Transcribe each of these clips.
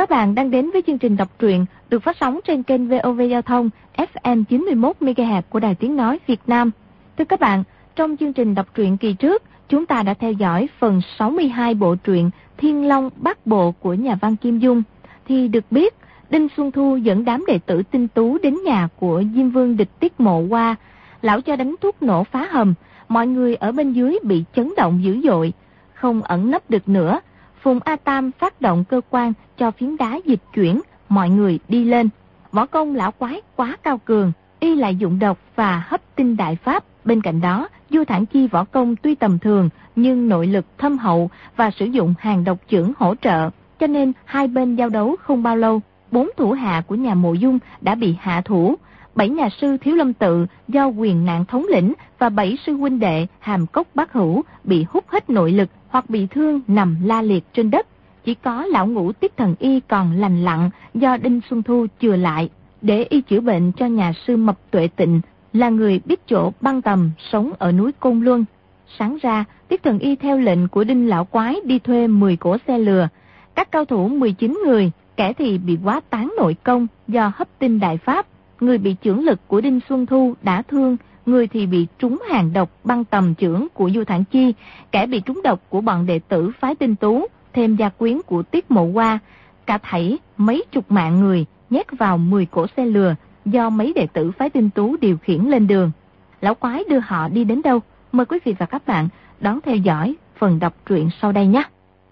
Các bạn đang đến với chương trình đọc truyện được phát sóng trên kênh VOV Giao thông FM 91 MHz của Đài Tiếng nói Việt Nam. Thưa các bạn, trong chương trình đọc truyện kỳ trước, chúng ta đã theo dõi phần 62 bộ truyện Thiên Long Bát Bộ của nhà văn Kim Dung. Thì được biết, Đinh Xuân Thu dẫn đám đệ tử tinh tú đến nhà của Diêm Vương địch Tiết Mộ qua. Lão cho đánh thuốc nổ phá hầm, mọi người ở bên dưới bị chấn động dữ dội, không ẩn nấp được nữa. Phùng A Tam phát động cơ quan cho phiến đá dịch chuyển, mọi người đi lên. Võ công lão quái quá cao cường, y lại dụng độc và hấp tinh đại pháp. Bên cạnh đó, Du Thản Chi võ công tuy tầm thường nhưng nội lực thâm hậu và sử dụng hàng độc chưởng hỗ trợ, cho nên hai bên giao đấu không bao lâu, 4 thủ hạ của nhà Mộ Dung đã bị hạ thủ. 7 nhà sư Thiếu Lâm Tự do Quyền Nạn thống lĩnh và 7 sư huynh đệ Hàm Cốc Bát Hữu bị hút hết nội lực hoặc bị thương nằm la liệt trên đất. Chỉ có lão Ngũ Tiết Thần Y còn lành lặn do Đinh Xuân Thu chừa lại để y chữa bệnh cho nhà sư Mập Tuệ Tịnh, là người biết chỗ băng tầm sống ở núi Côn Luân. Sáng ra, Tiết Thần Y theo lệnh của Đinh lão quái đi thuê 10 cỗ xe lừa. Các cao thủ 19 người, kẻ thì bị quá tán nội công do hấp tinh đại pháp, người bị chưởng lực của Đinh Xuân Thu đã thương, người thì bị trúng hàng độc băng tầm chưởng của Du Thản Chi, kẻ bị trúng độc của bọn đệ tử phái Tinh Tú, thêm gia quyến của Tiết Mộ Hoa. Cả thảy mấy chục mạng người nhét vào 10 cỗ xe lừa do mấy đệ tử phái Tinh Tú điều khiển lên đường. Lão quái đưa họ đi đến đâu? Mời quý vị và các bạn đón theo dõi phần đọc truyện sau đây nhé.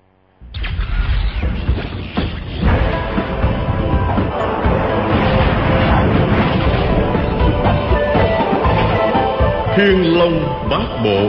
Thiên Long Bát Bộ.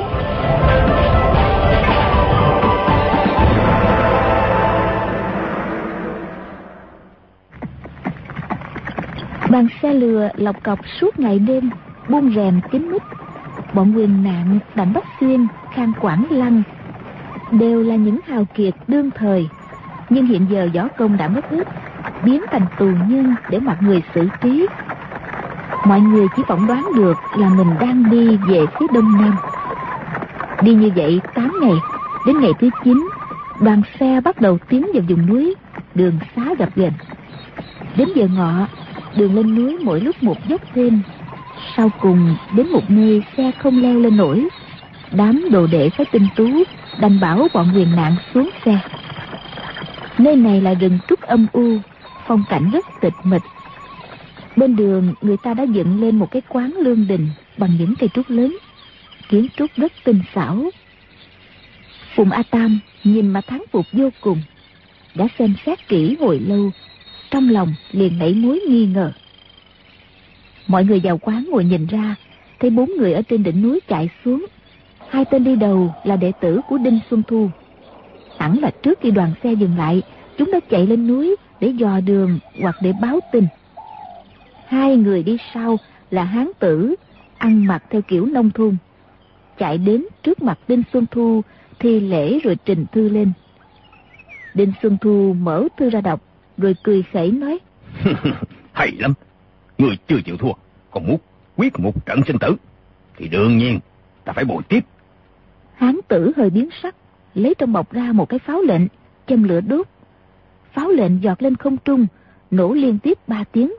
Đoàn xe lừa lọc cọc suốt ngày đêm, buông rèm kín mít. Bọn Quyền Nạn, Đặng Bắc Xuyên, Khang Quảng Lăng đều là những hào kiệt đương thời, nhưng hiện giờ võ công đã mất hết, biến thành tù nhân để mặc người xử trí. Mọi người chỉ phỏng đoán được là mình đang đi về phía đông nam. Đi như vậy 8 ngày, đến ngày thứ 9, đoàn xe bắt đầu tiến vào vùng núi, đường xá gập ghềnh. Đến giờ ngọ, đường lên núi mỗi lúc một dốc thêm. Sau cùng đến một nơi xe không leo lên nổi, đám đồ đệ phái Tinh Tú đành bảo bọn Quyền Nạn xuống xe. Nơi này là rừng trúc âm u, phong cảnh rất tịch mịch. Bên đường người ta đã dựng lên một cái quán lương đình bằng những cây trúc lớn, kiến trúc rất tinh xảo. Phùng A Tam nhìn mà thán phục vô cùng, đã xem xét kỹ hồi lâu, trong lòng liền nảy mối nghi ngờ. Mọi người vào quán ngồi nhìn ra, thấy 4 người ở trên đỉnh núi chạy xuống. 2 tên đi đầu là đệ tử của Đinh Xuân Thu. Hẳn là trước khi đoàn xe dừng lại, chúng đã chạy lên núi để dò đường hoặc để báo tin. 2 người đi sau là hán tử, ăn mặc theo kiểu nông thôn. Chạy đến trước mặt Đinh Xuân Thu, thi lễ rồi trình thư lên. Đinh Xuân Thu mở thư ra đọc, rồi cười khẩy nói: Hay lắm, người chưa chịu thua, còn muốn quyết một trận sinh tử, thì đương nhiên ta phải bồi tiếp. Hán tử hơi biến sắc, lấy trong bọc ra một cái pháo lệnh, châm lửa đốt. Pháo lệnh giọt lên không trung, nổ liên tiếp 3 tiếng.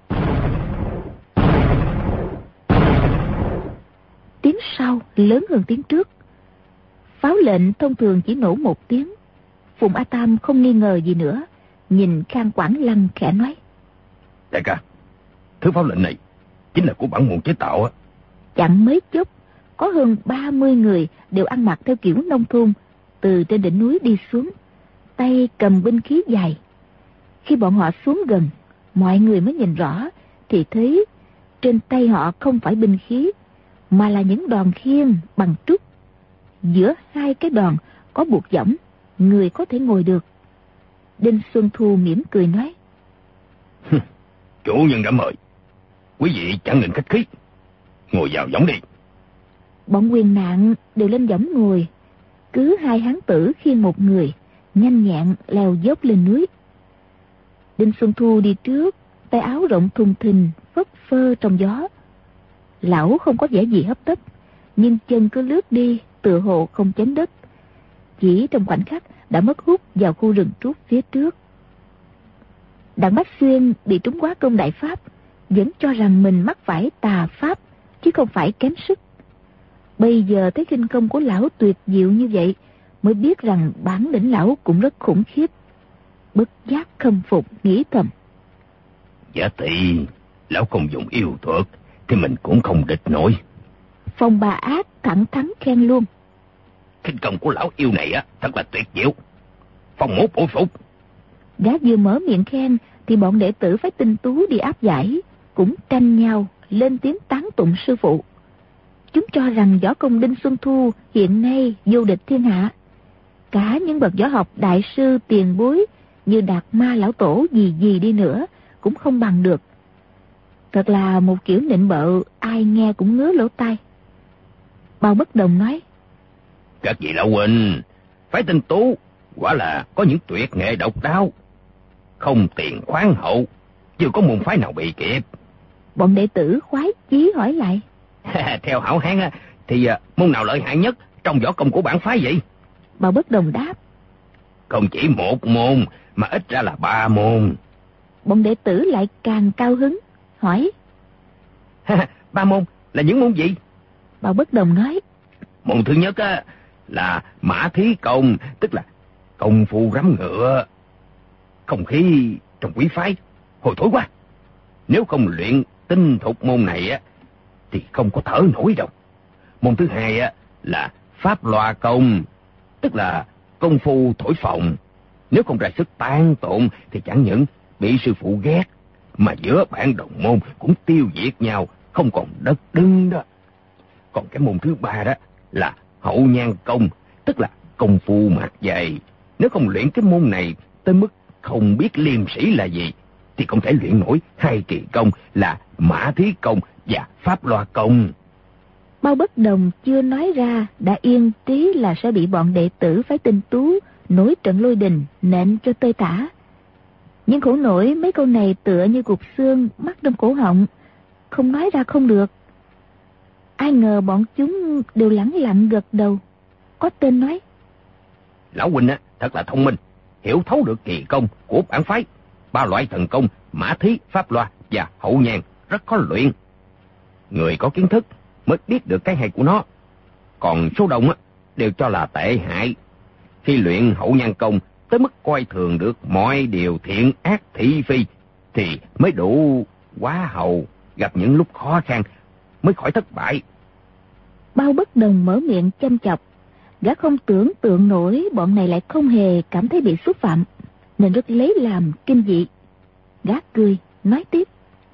Tiếng sau lớn hơn tiếng trước. Pháo lệnh thông thường chỉ nổ 1 tiếng. Phùng A Tam không nghi ngờ gì nữa, nhìn Khang Quảng Lăng khẽ nói: Đại ca, thứ pháo lệnh này chính là của bản môn chế tạo á. Chẳng mấy chốc, có hơn 30 người đều ăn mặc theo kiểu nông thôn, từ trên đỉnh núi đi xuống, tay cầm binh khí dài. Khi bọn họ xuống gần, mọi người mới nhìn rõ, thì thấy trên tay họ không phải binh khí, mà là những đòn khiên bằng trúc. Giữa 2 cái đòn có buộc võng, người có thể ngồi được. Đinh Xuân Thu mỉm cười nói: Chủ nhân đã mời, quý vị chẳng ngừng khách khí, ngồi vào võng đi. Bọn Quyền Nạn đều lên võng ngồi, cứ 2 hán tử khiêng một người, nhanh nhẹn leo dốc lên núi. Đinh Xuân Thu đi trước, tay áo rộng thùng thình phất phơ trong gió. Lão không có vẻ gì hấp tấp, nhưng chân cứ lướt đi, tựa hồ không chánh đất. Chỉ trong khoảnh khắc đã mất hút vào khu rừng trúc phía trước. Đặng Bách Xuyên bị trúng quá công đại pháp, vẫn cho rằng mình mắc phải tà pháp, chứ không phải kém sức. Bây giờ thấy khinh công của lão tuyệt diệu như vậy, mới biết rằng bản lĩnh lão cũng rất khủng khiếp. Bất giác khâm phục, nghĩ thầm: Giả tỷ lão không dùng yêu thuật thì mình cũng không địch nổi. Phong Ba Ác thẳng thắn khen luôn: Khinh công của lão yêu này thật là tuyệt diệu, Phong mố bội phục. Gã vừa mở miệng khen thì bọn đệ tử phái Tinh Tú đi áp giải cũng tranh nhau lên tiếng tán tụng sư phụ. Chúng cho rằng võ công Đinh Xuân Thu hiện nay vô địch thiên hạ. Cả những bậc võ học đại sư tiền bối như Đạt Ma lão tổ gì gì đi nữa cũng không bằng được. Thật là một kiểu nịnh bợ, ai nghe cũng ngứa lỗ tai. Bao Bất Đồng nói: Các vị lão huynh, phái Tinh Tú quả là có những tuyệt nghệ độc đáo, không tiền khoáng hậu, chưa có môn phái nào bị kịp. Bọn đệ tử khoái chí hỏi lại: Theo hảo hán thì môn nào lợi hại nhất trong võ công của bản phái vậy? Bao Bất Đồng đáp: Không chỉ một môn mà ít ra là 3 môn. Bọn đệ tử lại càng cao hứng, hỏi: 3 môn là những môn gì? Bao Bất Đồng nói: Môn thứ nhất là mã thí công, tức là công phu rắm ngựa. Không khí trong quý phái hồi thối quá, nếu không luyện tinh thục môn này thì không có thở nổi đâu. Môn thứ hai là pháp loa công, tức là công phu thổi phồng. Nếu không ra sức tan tụng thì chẳng những bị sư phụ ghét, mà giữa bạn đồng môn cũng tiêu diệt nhau, không còn đất đứng đó. Còn cái môn thứ ba đó là hậu nhan công, tức là công phu mặt dày. Nếu không luyện cái môn này tới mức không biết liêm sĩ là gì, thì không thể luyện nổi 2 kỳ công là mã thí công và pháp loa công. Bao Bất Đồng chưa nói ra đã yên trí là sẽ bị bọn đệ tử phái Tinh Tú nổi trận lôi đình nện cho tơi tả. Nhưng khổ nổi mấy câu này tựa như cục xương mắc trong cổ họng, không nói ra không được. Ai ngờ bọn chúng đều lẳng lặng gật đầu. Có tên nói: Lão huynh thật là thông minh, hiểu thấu được kỳ công của bản phái. 3 loại thần công mã thí, pháp loa và hậu nhàn rất khó luyện. Người có kiến thức mới biết được cái hay của nó, còn số đông đều cho là tệ hại. Khi luyện hậu nhan công tới mức coi thường được mọi điều thiện ác thị phi thì mới đủ quá hầu, gặp những lúc khó khăn mới khỏi thất bại. Bao Bất Đồng mở miệng châm chọc. Gã không tưởng tượng nổi bọn này lại không hề cảm thấy bị xúc phạm, nên rất lấy làm kinh dị. Gã cười nói tiếp: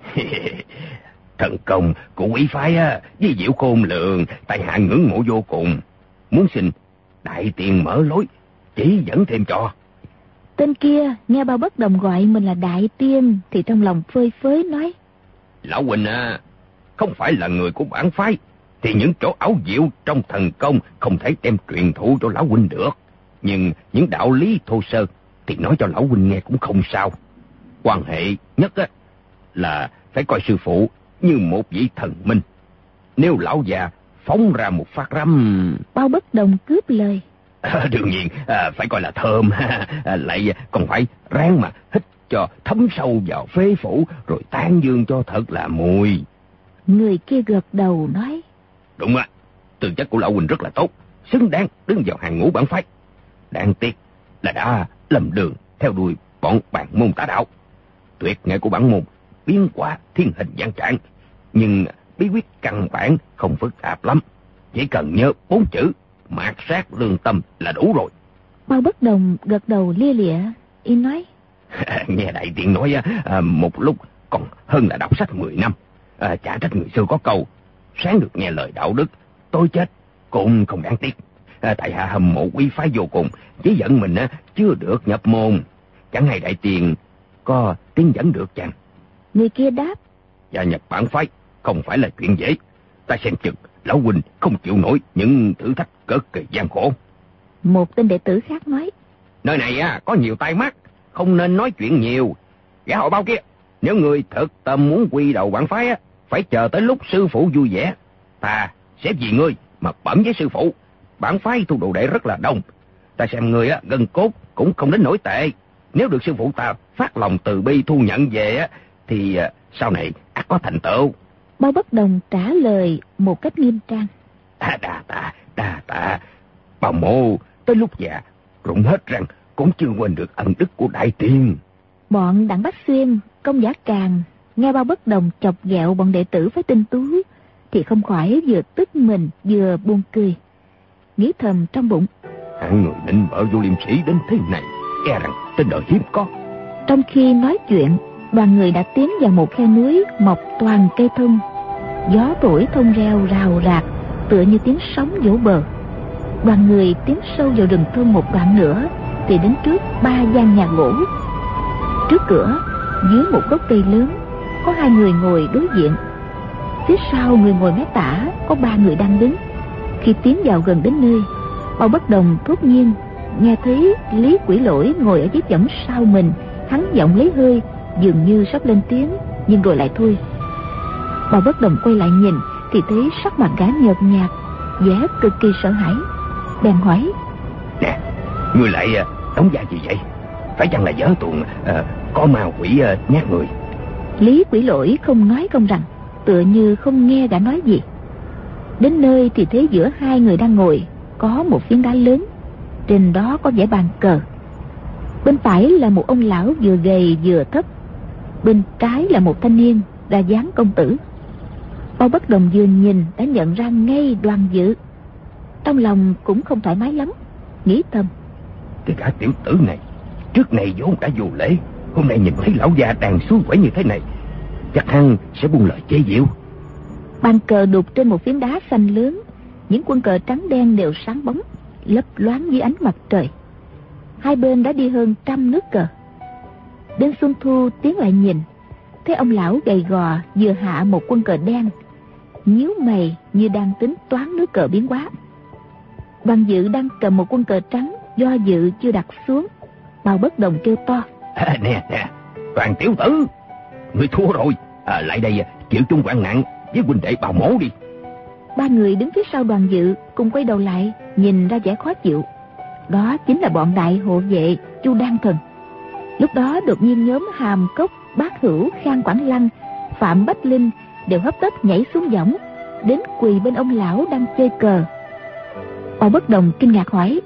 Thần công của quý phái với diệu khôn lường, tại hạ ngưỡng mộ vô cùng, muốn xin đại tiền mở lối chỉ dẫn thêm cho. Tên kia nghe Bao Bất Đồng gọi mình là đại tiên thì trong lòng phơi phới nói: Lão huynh không phải là người của bản phái thì những chỗ ảo diệu trong thần công không thể đem truyền thụ cho lão huynh được. Nhưng những đạo lý thô sơ thì nói cho lão huynh nghe cũng không sao. Quan hệ nhất là phải coi sư phụ như một vị thần minh. Nếu lão già phóng ra một phát rắm... Bao Bất Đồng cướp lời: Đương nhiên phải coi là thơm, lại còn phải ráng mà hít cho thấm sâu vào phế phủ, rồi tán dương cho thật là mùi. Người kia gật đầu nói: Đúng tư chất của lão huynh rất là tốt, xứng đáng đứng vào hàng ngũ bản phái. Đáng tiếc là đã lầm đường theo đuôi bọn bàn môn tà đạo. Tuyệt nghệ của bản môn biến hóa thiên hình vạn trạng, nhưng bí quyết căn bản không phức tạp lắm, chỉ cần nhớ 4 chữ mạt sát lương tâm là đủ rồi. Bao Bất Đồng gật đầu lia lịa, y nói: Nghe đại tiên nói một lúc còn hơn là đọc sách 10 năm. Chả trách người xưa có câu sáng được nghe lời đạo đức, tối chết cũng không đáng tiếc. Tại hạ hâm mộ quý phái vô cùng, chỉ giận mình chưa được nhập môn. Chẳng hay đại tiền có tiến dẫn được chăng? Người kia đáp: Gia nhập bản phái không phải là chuyện dễ. Ta xem chừng lão huynh không chịu nổi những thử thách cực kỳ gian khổ. Một tên đệ tử khác nói: Nơi này có nhiều tai mắt, không nên nói chuyện nhiều. Gã họ Bao kia, nếu người thật tâm muốn quy đầu bản phái phải chờ tới lúc sư phụ vui vẻ. Ta sẽ vì ngươi mà bẩm với sư phụ. Bản phái thu đồ đệ rất là đông, ta xem ngươi gân cốt cũng không đến nổi tệ. Nếu được sư phụ ta phát lòng từ bi thu nhận về á, thì sau này ắt có thành tựu. Bao Bất Đồng trả lời một cách nghiêm trang. Đa tạ. Bà mô tới lúc già rụng hết răng cũng chưa quên được ân đức của đại tiên. Bọn Đặng Bách Xuyên, Công Giả Càng nghe Bao Bất Đồng chọc ghẹo bọn đệ tử với Tinh Tú thì không khỏi vừa tức mình vừa buồn cười, nghĩ thầm trong bụng: hạng người nịnh bợ vô liêm sĩ đến thế này, e rằng trên đời hiếm có. Trong khi nói chuyện, đoàn người đã tiến vào một khe núi mọc toàn cây thông. Gió thổi thông reo rào rạc, tựa như tiếng sóng vỗ bờ. Đoàn người tiến sâu vào rừng thông một đoạn nữa thì đến trước 3 gian nhà gỗ. Trước cửa, dưới một gốc cây lớn, có 2 người ngồi đối diện. Phía sau người ngồi mé tả có 3 người đang đứng. Khi tiến vào gần đến nơi, Bao Bất Đồng thốt nhiên nghe thấy Lý Quỷ Lỗi ngồi ở chiếc võng sau mình. Hắn giọng lấy hơi, dường như sắp lên tiếng, nhưng rồi lại thôi. Bao Bất Đồng quay lại nhìn thì thấy sắc mặt gã nhợt nhạt, vẻ cực kỳ sợ hãi, bèn hỏi: nè, ngươi lại đóng vai gì vậy? Phải chăng là vở tuồng có ma quỷ nhát người? Lý Quỷ Lỗi không nói không rằng, tựa như không nghe gã nói gì. Đến nơi thì thấy giữa 2 người đang ngồi có một phiến đá lớn, trên đó có vẽ bàn cờ. Bên phải là một ông lão vừa gầy vừa thấp, bên trái là một thanh niên ra dáng công tử. Bao Bất Đồng vừa nhìn đã nhận ra ngay Đoàn Dự. Trong lòng cũng không thoải mái lắm, nghĩ thầm: cái gã tiểu tử này trước này vốn đã vô lễ, hôm nay nhìn thấy lão già đàn suối quẩy như thế này, chắc hẳn sẽ buông lời chế giễu. Bàn cờ đục trên một phiến đá xanh lớn, những quân cờ trắng đen đều sáng bóng, lấp loáng dưới ánh mặt trời. 2 bên đã đi hơn 100 nước cờ. Đến Xuân Thu tiến lại nhìn, thấy ông lão gầy gò vừa hạ một quân cờ đen, nhíu mày như đang tính toán nước cờ biến hóa. Đoàn Dự đang cầm một quân cờ trắng do dự chưa đặt xuống. Bao Bất Đồng kêu to: Nè, Đoàn tiểu tử, ngươi thua rồi. Lại đây chịu chung hoạn nạn với huynh đệ Bào Mổ đi. 3 người đứng phía sau Đoàn Dự cùng quay đầu lại nhìn ra vẻ khó chịu. Đó chính là bọn đại hộ vệ Chu Đan Thần. Lúc đó đột nhiên nhóm Hàm Cốc, Bác Hữu, Khang Quảng Lăng, Phạm Bách Linh đều hấp tấp nhảy xuống võng, đến quỳ bên ông lão đang chơi cờ. Bao Bất Đồng kinh ngạc hỏi: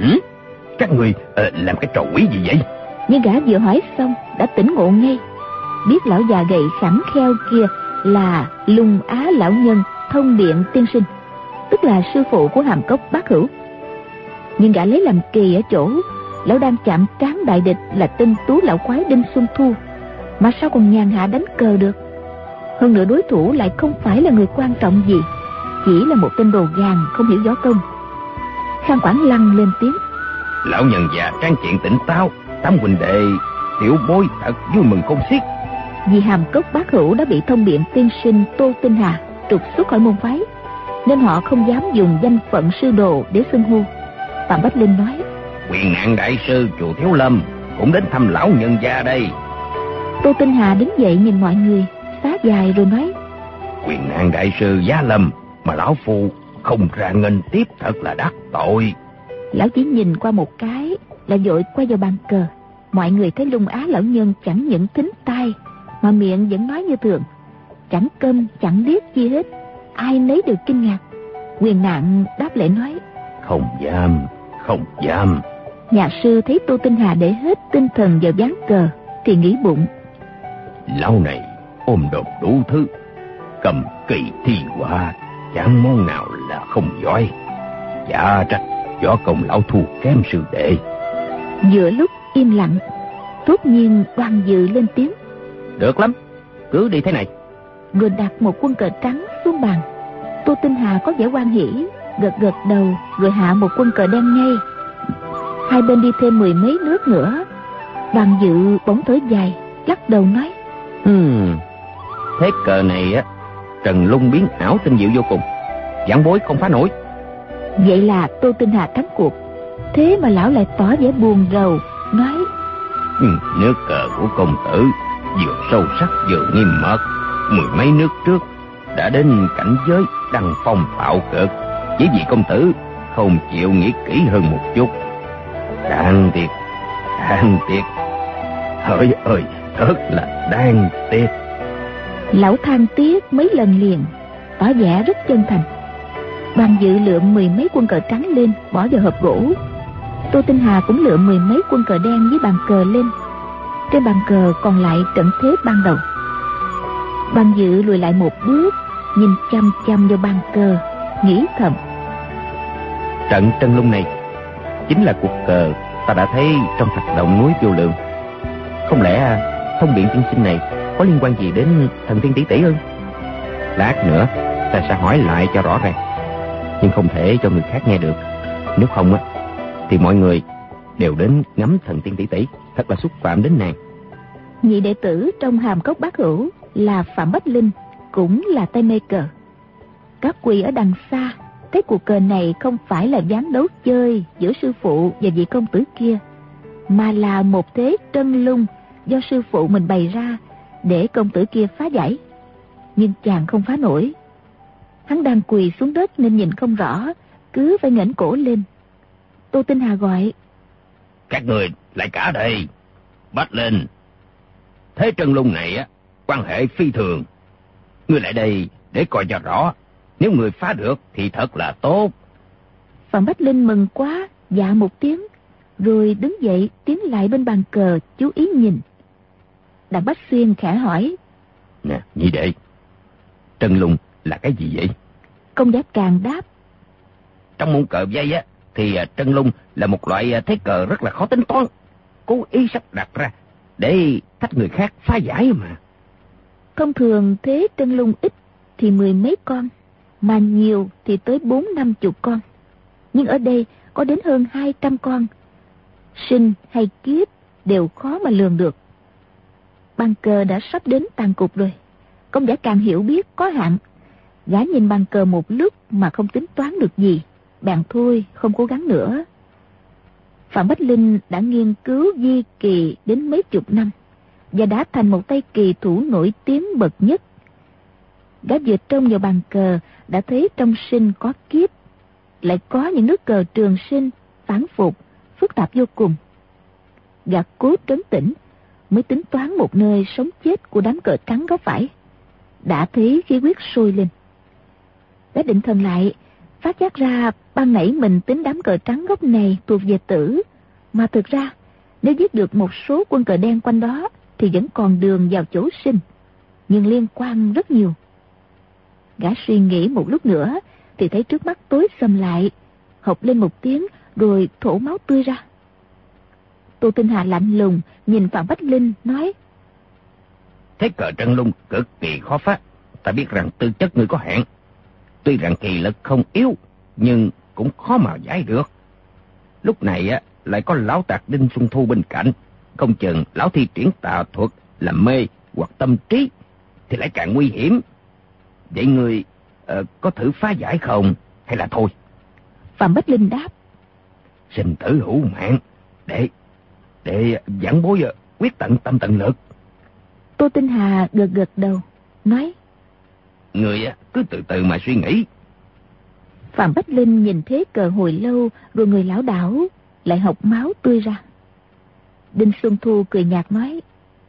Các người làm cái trò quỷ gì vậy? Nhưng gã vừa hỏi xong đã tỉnh ngộ ngay, biết lão già gầy khẳng kheo kia là Lùng Á lão nhân Thông Điện tiên sinh, tức là sư phụ của Hàm Cốc Bác Hữu. Nhưng gã lấy làm kỳ ở chỗ lão đang chạm trán đại địch là Tinh Tú lão quái Đinh Xuân Thu, mà sao còn nhàn hạ đánh cờ được? Hơn nữa đối thủ lại không phải là người quan trọng gì, chỉ là một tên đồ gàn không hiểu võ công. Khang Quảng Lăng lên tiếng: Lão nhân già trang chuyện tỉnh táo, tám huynh đệ tiểu bối thật vui mừng không xiết. Vì Hàm Cốc Bác Hữu đã bị Thông Điện tiên sinh Tô Tinh Hà trục xuất khỏi môn phái, nên họ không dám dùng danh phận sư đồ để xưng hô. Phạm Bách Linh nói: Quyền nạn đại sư chùa Thiếu Lâm cũng đến thăm lão nhân gia đây. Tô Tinh Hà đứng dậy nhìn mọi người, xá dài rồi nói: Quyền nạn đại sư Giá Lâm mà lão phu không ra nghênh tiếp thật là đắc tội. Lão chỉ nhìn qua một cái là vội quay vào bàn cờ. Mọi người thấy Lung Á lão nhân chẳng những thính tai mà miệng vẫn nói như thường, chẳng câm chẳng điếc chi hết, ai nấy đều kinh ngạc. Quyền nạn đáp lễ nói: Không dám. Nhà sư thấy Tô Tinh Hà để hết tinh thần vào ván cờ thì nghĩ bụng: Lão này ôm đồm đủ thứ, cầm kỳ thi họa, chẳng món nào là không giỏi. Chả trách võ công lão thua kém sư đệ. Giữa lúc im lặng,突nhiên Đoàn Dự lên tiếng: Được lắm, cứ đi thế này. Rồi đặt một quân cờ trắng xuống bàn. Tô Tinh Hà có vẻ hoan hỉ, gật gật đầu rồi hạ một quân cờ đen ngay. Hai bên đi thêm 10 mấy nước nữa. Đoàn Dự bỗng thở dài, lắc đầu nói: Thế cờ này á, trần lung biến ảo tinh diệu vô cùng, giảng bối không phá nổi. Vậy là Tô Tinh Hà thắng cuộc. Thế mà lão lại tỏ vẻ buồn rầu, nói: Nước cờ của công tử vừa sâu sắc vừa nghiêm mật, 10 mấy nước trước đã đến cảnh giới đăng phong bạo cực, chỉ vì công tử không chịu nghĩ kỹ hơn một chút. Đáng tiếc. Trời ơi, thật là đáng tiếc. Lão than tiếc mấy lần liền, tỏ vẻ rất chân thành. Đoàn Dự lượm 10 mấy quân cờ trắng lên, bỏ vào hộp gỗ. Tô Tinh Hà cũng lượm 10 mấy quân cờ đen với bàn cờ lên. Trên bàn cờ còn lại trận thế ban đầu. Đoàn Dự lùi lại một bước, nhìn chăm chăm vào bàn cờ, nghĩ thầm: trận Trân Lung này chính là cuộc cờ ta đã thấy trong thạch động núi Vô Lượng. Không lẽ thông biện tiên sinh này có liên quan gì đến thần tiên tỷ tỷ ư? Lát nữa ta sẽ hỏi lại cho rõ ràng, nhưng không thể cho người khác nghe được. Nếu không á, thì mọi người đều đến ngắm thần tiên tỷ tỷ, thật là xúc phạm đến nàng. Nhị đệ tử trong Hàm Cốc Bát Hữu là Phạm Bách Linh, cũng là tay mê cờ. Các quỳ ở đằng xa thấy cuộc cờ này không phải là ván đấu chơi giữa sư phụ và vị công tử kia, mà là một thế trân lung do sư phụ mình bày ra để công tử kia phá giải. Nhưng chàng không phá nổi. Hắn đang quỳ xuống đất nên nhìn không rõ, cứ phải ngẩng cổ lên. Tô Tinh Hà gọi: Các người lại cả đây. Bách Linh, thế trân lung này á, quan hệ phi thường. Ngươi lại đây để coi cho rõ. Nếu người phá được thì thật là tốt. Phạm Bách Linh mừng quá, dạ một tiếng, rồi đứng dậy tiến lại bên bàn cờ chú ý nhìn. Đặng Bách Xuyên khẽ hỏi: Nè, nhị đệ, trân lung là cái gì vậy? Công giá Càng đáp: Trong môn cờ vây á, thì trân lung là một loại thế cờ rất là khó tính toán, cố ý sắp đặt ra để thách người khác phá giải mà. Thông thường thế trân lung ít thì 10 mấy con, mà nhiều thì tới 40-50 con. Nhưng ở đây có đến hơn 200 con. Sinh hay kiếp đều khó mà lường được. Bàn cờ đã sắp đến tàn cục rồi. Công giả Càng hiểu biết có hạn. Gã nhìn bàn cờ một lúc mà không tính toán được gì, bèn thôi không cố gắng nữa. Phạm Bách Linh đã nghiên cứu di kỳ đến mấy chục năm và đã thành một tay kỳ thủ nổi tiếng bậc nhất. Gã vừa trông vào bàn cờ đã thấy trong sinh có kiếp, lại có những nước cờ trường sinh, phản phục, phức tạp vô cùng. Gã cố trấn tĩnh mới tính toán một nơi sống chết của đám cờ trắng có phải. Đã thấy khí huyết sôi lên. Gã định thần lại, phát giác ra ban nãy mình tính đám cờ trắng gốc này thuộc về Tử, mà thực ra nếu giết được một số quân cờ đen quanh đó thì vẫn còn đường vào chỗ sinh, nhưng liên quan rất nhiều. Gã suy nghĩ một lúc nữa thì thấy trước mắt tối sầm lại, hộc lên một tiếng rồi thổ máu tươi ra. Tô Tinh Hà lạnh lùng nhìn Phạm Bách Linh nói: Thế cờ trân lung cực kỳ khó phá. Ta biết rằng tư chất ngươi có hạn, tuy rằng kỳ lực không yếu nhưng cũng khó mà giải được. Lúc này á lại có lão tạc Đinh Xuân Thu bên cạnh, không chừng lão thi triển tà thuật làm mê hoặc tâm trí thì lại càng nguy hiểm. Vậy ngươi có thử phá giải không hay là thôi? Phạm Bách Linh đáp: Sinh tử hữu mạng, để giảng bối quyết tận tâm tận lực. Tô Tinh Hà gật gật đầu nói: Người cứ từ từ mà suy nghĩ. Phạm Bách Linh nhìn thế cờ hồi lâu rồi người lão đảo, lại hộc máu tươi ra. Đinh Xuân Thu cười nhạt nói: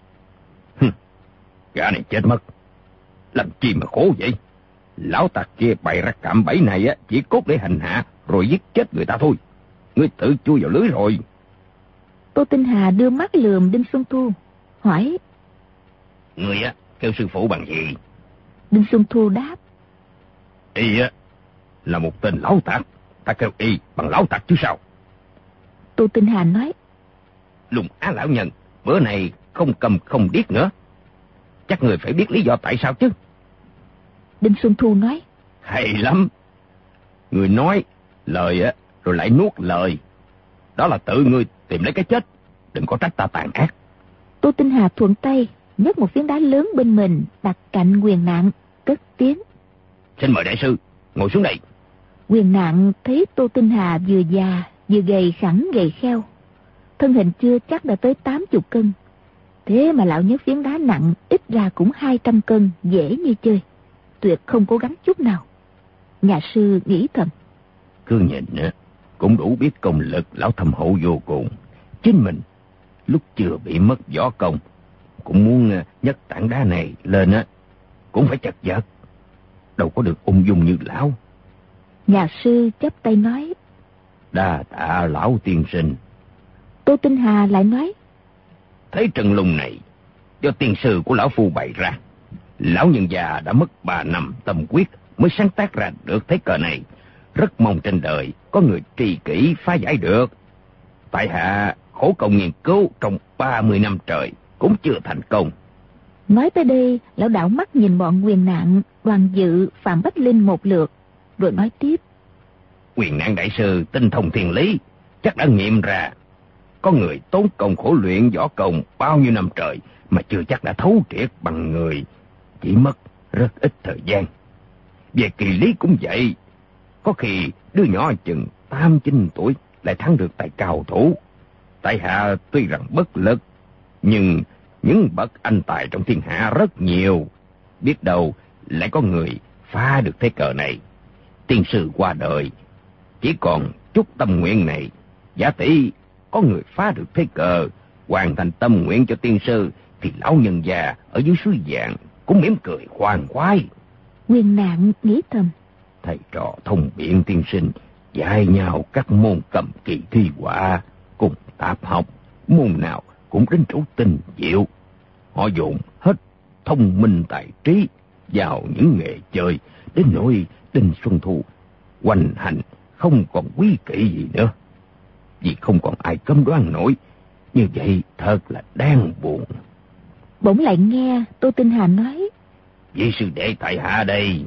Gã này chết mất, làm chi mà khổ vậy? Lão tặc kia bày ra cạm bẫy này á, chỉ cốt để hành hạ rồi giết chết người ta thôi. Ngươi tự chui vào lưới rồi. Tô Tinh Hà đưa mắt lườm Đinh Xuân Thu, hỏi: Ngươi á kêu sư phụ bằng gì? Đinh Xuân Thu đáp: Y á là một tên lão tặc, ta kêu y bằng lão tặc chứ sao? Tô Tinh Hà nói: Lùng Á lão nhân bữa này không cầm không điếc nữa, chắc người phải biết lý do tại sao chứ. Đinh Xuân Thu nói: Hay lắm. Người nói lời á rồi lại nuốt lời, đó là tự ngươi tìm lấy cái chết, đừng có trách ta tàn ác. Tô Tinh Hà thuận tay nhấc một phiến đá lớn bên mình đặt cạnh Quyền Nạn, cất tiếng: Xin mời đại sư ngồi xuống đây. Quyền Nạn thấy Tô Tinh Hà vừa già vừa gầy khẳng gầy kheo, thân hình chưa chắc đã tới 80 cân. Thế mà lão nhấc phiến đá nặng ít ra cũng 200 cân dễ như chơi, tuyệt không cố gắng chút nào. Nhà sư nghĩ thầm: Cứ nhìn cũng đủ biết công lực lão thâm hậu vô cùng. Chính mình lúc chưa bị mất võ công, cũng muốn nhấc tảng đá này lên cũng phải chật vật, đâu có được ung dung như lão. Nhà sư chắp tay nói: Đa tạ lão tiên sinh. Tô Tinh Hà lại nói: Thế trận lùng này do tiên sư của lão phu bày ra. Lão nhân già đã mất 3 năm tâm quyết mới sáng tác ra được thế cờ này. Rất mong trên đời có người tri kỷ phá giải được. Tại hạ khổ công nghiên cứu trong 30 năm trời cũng chưa thành công. Nói tới đây, lão đảo mắt nhìn bọn Quyền Nạn, Đoàn Dự, Phạm Bách Linh một lượt, rồi nói tiếp: Quyền Nạn đại sư tinh thông thiên lý, chắc đã nghiệm ra. Có người tốn công khổ luyện võ công bao nhiêu năm trời mà chưa chắc đã thấu triệt bằng người, chỉ mất rất ít thời gian. Về kỳ lý cũng vậy, có khi đứa nhỏ chừng 8-9 tuổi lại thắng được tay cao thủ. Tại hạ tuy rằng bất lực, nhưng những bậc anh tài trong thiên hạ rất nhiều, biết đâu lại có người phá được thế cờ này. Tiên sư qua đời, chỉ còn chút tâm nguyện này, giả tỷ có người phá được thế cờ, hoàn thành tâm nguyện cho tiên sư, thì lão nhân già ở dưới suối vàng cũng mỉm cười khoan khoái. Quyền Nạn nghĩ thầm: Thầy trò thông biện tiên sinh dạy nhau các môn cầm kỳ thi họa cùng tạp học, môn nào cũng đến chỗ tinh diệu. Họ dồn hết thông minh tài trí vào những nghề chơi, đến nỗi Đinh Xuân Thu hoành hành không còn quý kỵ gì nữa, vì không còn ai cấm đoán nổi. Như vậy thật là đáng buồn. Bỗng lại nghe Tô Tinh Hà nói: Vị sư đệ tại hạ đây.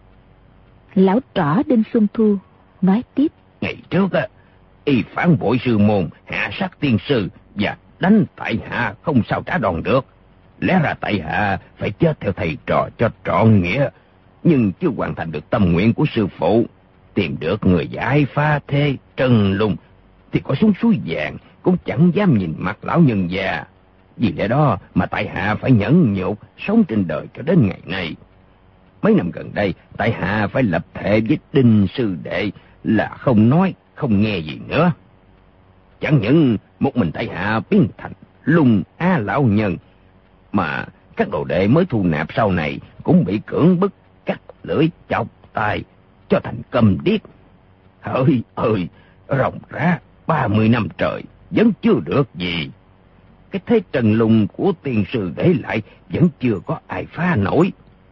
Lão trỏ Đinh Xuân Thu nói tiếp: Ngày trước y phản bội sư môn, hạ sát tiên sư và đánh tại hạ không sao trả đòn được. Lẽ ra tại hạ phải chết theo thầy trò cho trọn nghĩa, nhưng chưa hoàn thành được tâm nguyện của sư phụ. Tìm được người giải phá thế trần lùng thì có xuống suối vàng cũng chẳng dám nhìn mặt lão nhân già. Vì lẽ đó mà tại hạ phải nhẫn nhục sống trên đời cho đến ngày nay. Mấy năm gần đây tại hạ phải lập thệ với Đinh sư đệ là không nói không nghe gì nữa. Chẳng những một mình tại hạ biến thành Lung Á lão nhân, mà các đồ đệ mới thu nạp sau này cũng bị cưỡng bức cắt lưỡi chọc tai cho thành câm điếc. Hỡi ơi, ròng rã 30 năm trời vẫn chưa được gì. Cái thế trần lùng của tiên sư để lại vẫn chưa có ai phá nổi.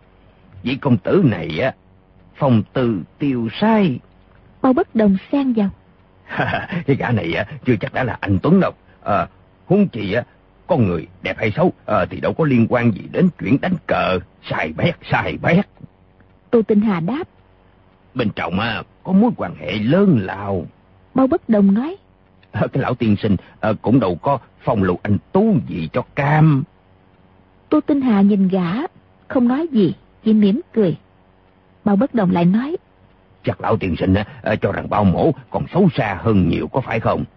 Vị công tử này phong từ tiêu sai. Bao Bất Đồng xen vào: Cái gã này chưa chắc đã là anh tuấn đâu. Huống chi con người đẹp hay xấu thì đâu có liên quan gì đến chuyện đánh cờ. Sai bét. Tô Tinh Hà đáp: Bên trong có mối quan hệ lớn lao. Bao Bất Đồng nói: Cái lão tiên sinh cũng đâu có phong lưu anh tú gì cho cam. Tô Tinh Hà nhìn gã không nói gì, chỉ mỉm cười. Bao Bất Đồng lại nói: Chắc lão tiên sinh cho rằng bao mổ còn xấu xa hơn nhiều, có phải không?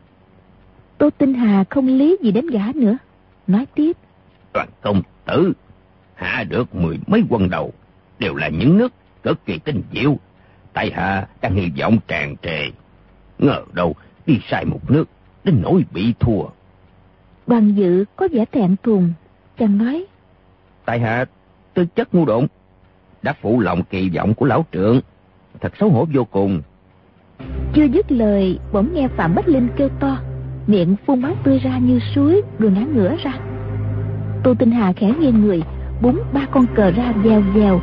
Tô Tinh Hà không lý gì đến gã nữa, nói tiếp: Đoàn công tử hạ được 10 mấy quân đầu, đều là những nước cực kỳ tinh diệu. Tại hạ đang hy vọng tràn trề, ngờ đâu đi sai một nước đến nỗi bị thua. Đoàn Dự có vẻ thẹn thùng, chàng nói: Tại hạ tư chất ngu độn, đã phụ lòng kỳ vọng của lão trượng, thật xấu hổ vô cùng. Chưa dứt lời, bỗng nghe Phạm Bách Linh kêu to, miệng phun máu tươi ra như suối, rồi ngã ngửa ra. Tô Tinh Hà khẽ nghiêng người, búng 3 con cờ ra vèo vèo,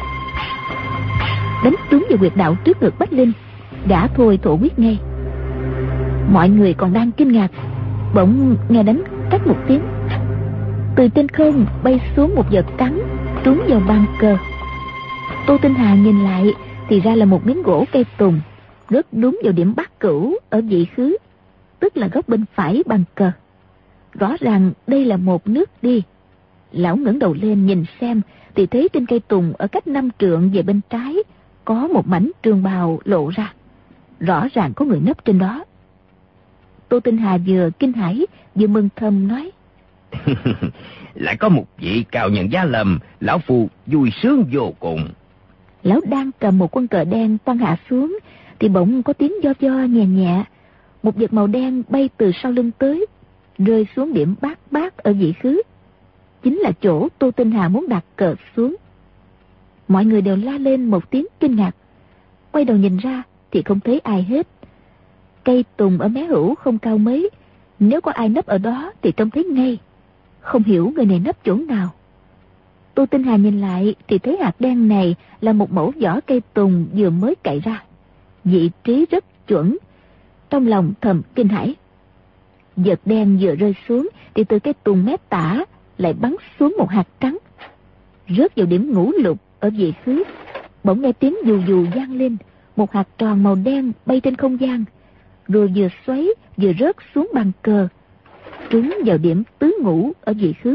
đánh trúng vào huyệt đạo trước ngực Bách Linh. Gã thôi thổ huyết ngay. Mọi người còn đang kinh ngạc, bỗng nghe đánh cách một tiếng, từ trên không bay xuống một vật trắng trúng vào bàn cờ. Tô Tinh Hà nhìn lại thì ra là một miếng gỗ cây tùng, rớt đúng vào điểm bát cửu ở vị khứ, tức là góc bên phải bàn cờ. Rõ ràng đây là một nước đi. Lão ngẩng đầu lên nhìn xem thì thấy trên cây tùng ở cách 5 trượng về bên trái có một mảnh trường bào lộ ra, rõ ràng có người nấp trên đó. Tô Tinh Hà vừa kinh hãi vừa mừng thầm nói: Lại có một vị cao nhân giá lâm, lão phu vui sướng vô cùng. Lão đang cầm một quân cờ đen toan hạ xuống thì bỗng có tiếng do nhẹ nhẹ, một vật màu đen bay từ sau lưng tới. rơi xuống điểm bát bát ở Vị Khứ. Chính là chỗ Tô Tinh Hà muốn đặt cờ xuống. Mọi người đều la lên một tiếng kinh ngạc. Quay đầu nhìn ra thì không thấy ai hết. Cây tùng ở mé hữu không cao mấy, nếu có ai nấp ở đó thì trông thấy ngay. Không hiểu người này nấp chỗ nào. Tô Tinh Hà nhìn lại thì thấy hạt đen này là một mẩu vỏ cây tùng vừa mới cạy ra. Vị trí rất chuẩn. Trong lòng thầm kinh hãi. Vật đen vừa rơi xuống thì từ cây tùng mép tả lại bắn xuống một hạt trắng, rớt vào điểm ngũ lục ở Vị Khứ. Bỗng nghe tiếng dù dù vang lên, một hạt tròn màu đen bay trên không gian, rồi vừa xoáy vừa rớt xuống bàn cờ, trúng vào điểm tứ ngũ ở Vị Khứ.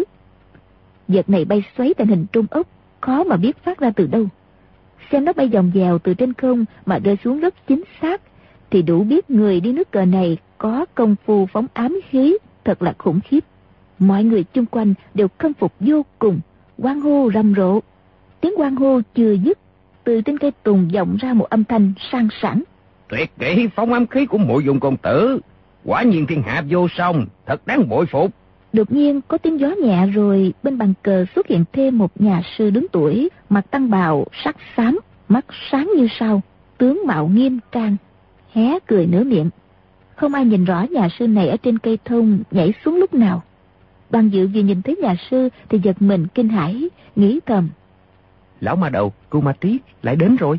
Vật này bay xoáy thành hình trung ốc, khó mà biết phát ra từ đâu. Xem nó bay vòng vèo từ trên không mà rơi xuống rất chính xác, thì đủ biết người đi nước cờ này có công phu phóng ám khí thật là khủng khiếp. Mọi người chung quanh đều khâm phục vô cùng, hoan hô rầm rộ. Tiếng hoan hô chưa dứt, từ trên cây tùng vọng ra một âm thanh sang sảng. Tuyệt kỹ phóng ám khí của Mộ Dung công tử, quả nhiên thiên hạ vô song, thật đáng bội phục. Đột nhiên có tiếng gió nhẹ, rồi bên bàn cờ xuất hiện thêm một nhà sư đứng tuổi, mặt tăng bào sắc xám, mắt sáng như sao, tướng mạo nghiêm trang, hé cười nửa miệng. Không ai nhìn rõ nhà sư này ở trên cây thông nhảy xuống lúc nào. Đoàn Dự vừa nhìn thấy nhà sư thì giật mình kinh hãi, nghĩ thầm: Lão ma đầu, cô ma trí lại đến rồi.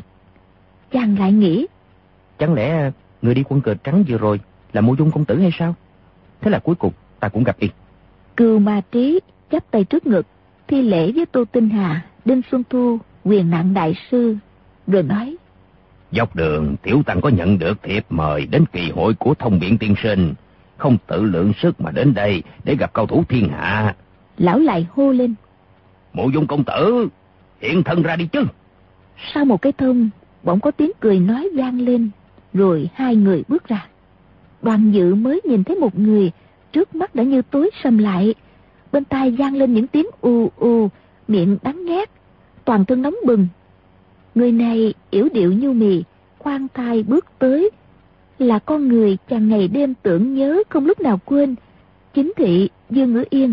Chàng lại nghĩ, chẳng lẽ người đi quân cờ trắng vừa rồi là Mộ Dung công tử hay sao? Thế là cuối cùng ta cũng gặp y. Cừu Ma Trí chắp tay trước ngực, thi lễ với Tô Tinh Hà, Đinh Xuân Thu, Quyền Nặng đại sư, rồi nói: Dọc đường tiểu tăng có nhận được thiệp mời đến kỳ hội của Thông Biện tiên sinh, không tự lượng sức mà đến đây để gặp cao thủ thiên hạ. Lão lại hô lên: Mộ Dung công tử, hiện thân ra đi chứ. Sau một cái thông, bỗng có tiếng cười nói vang lên, rồi hai người bước ra. Đoàn Dự mới nhìn thấy một người, trước mắt đã như tối sầm lại, bên tai vang lên những tiếng u u, miệng đắng ngát, toàn thân nóng bừng. Người này yểu điệu nhu mì, khoan thai bước tới, là con người chàng ngày đêm tưởng nhớ không lúc nào quên, chính thị Dương Ngữ Yên.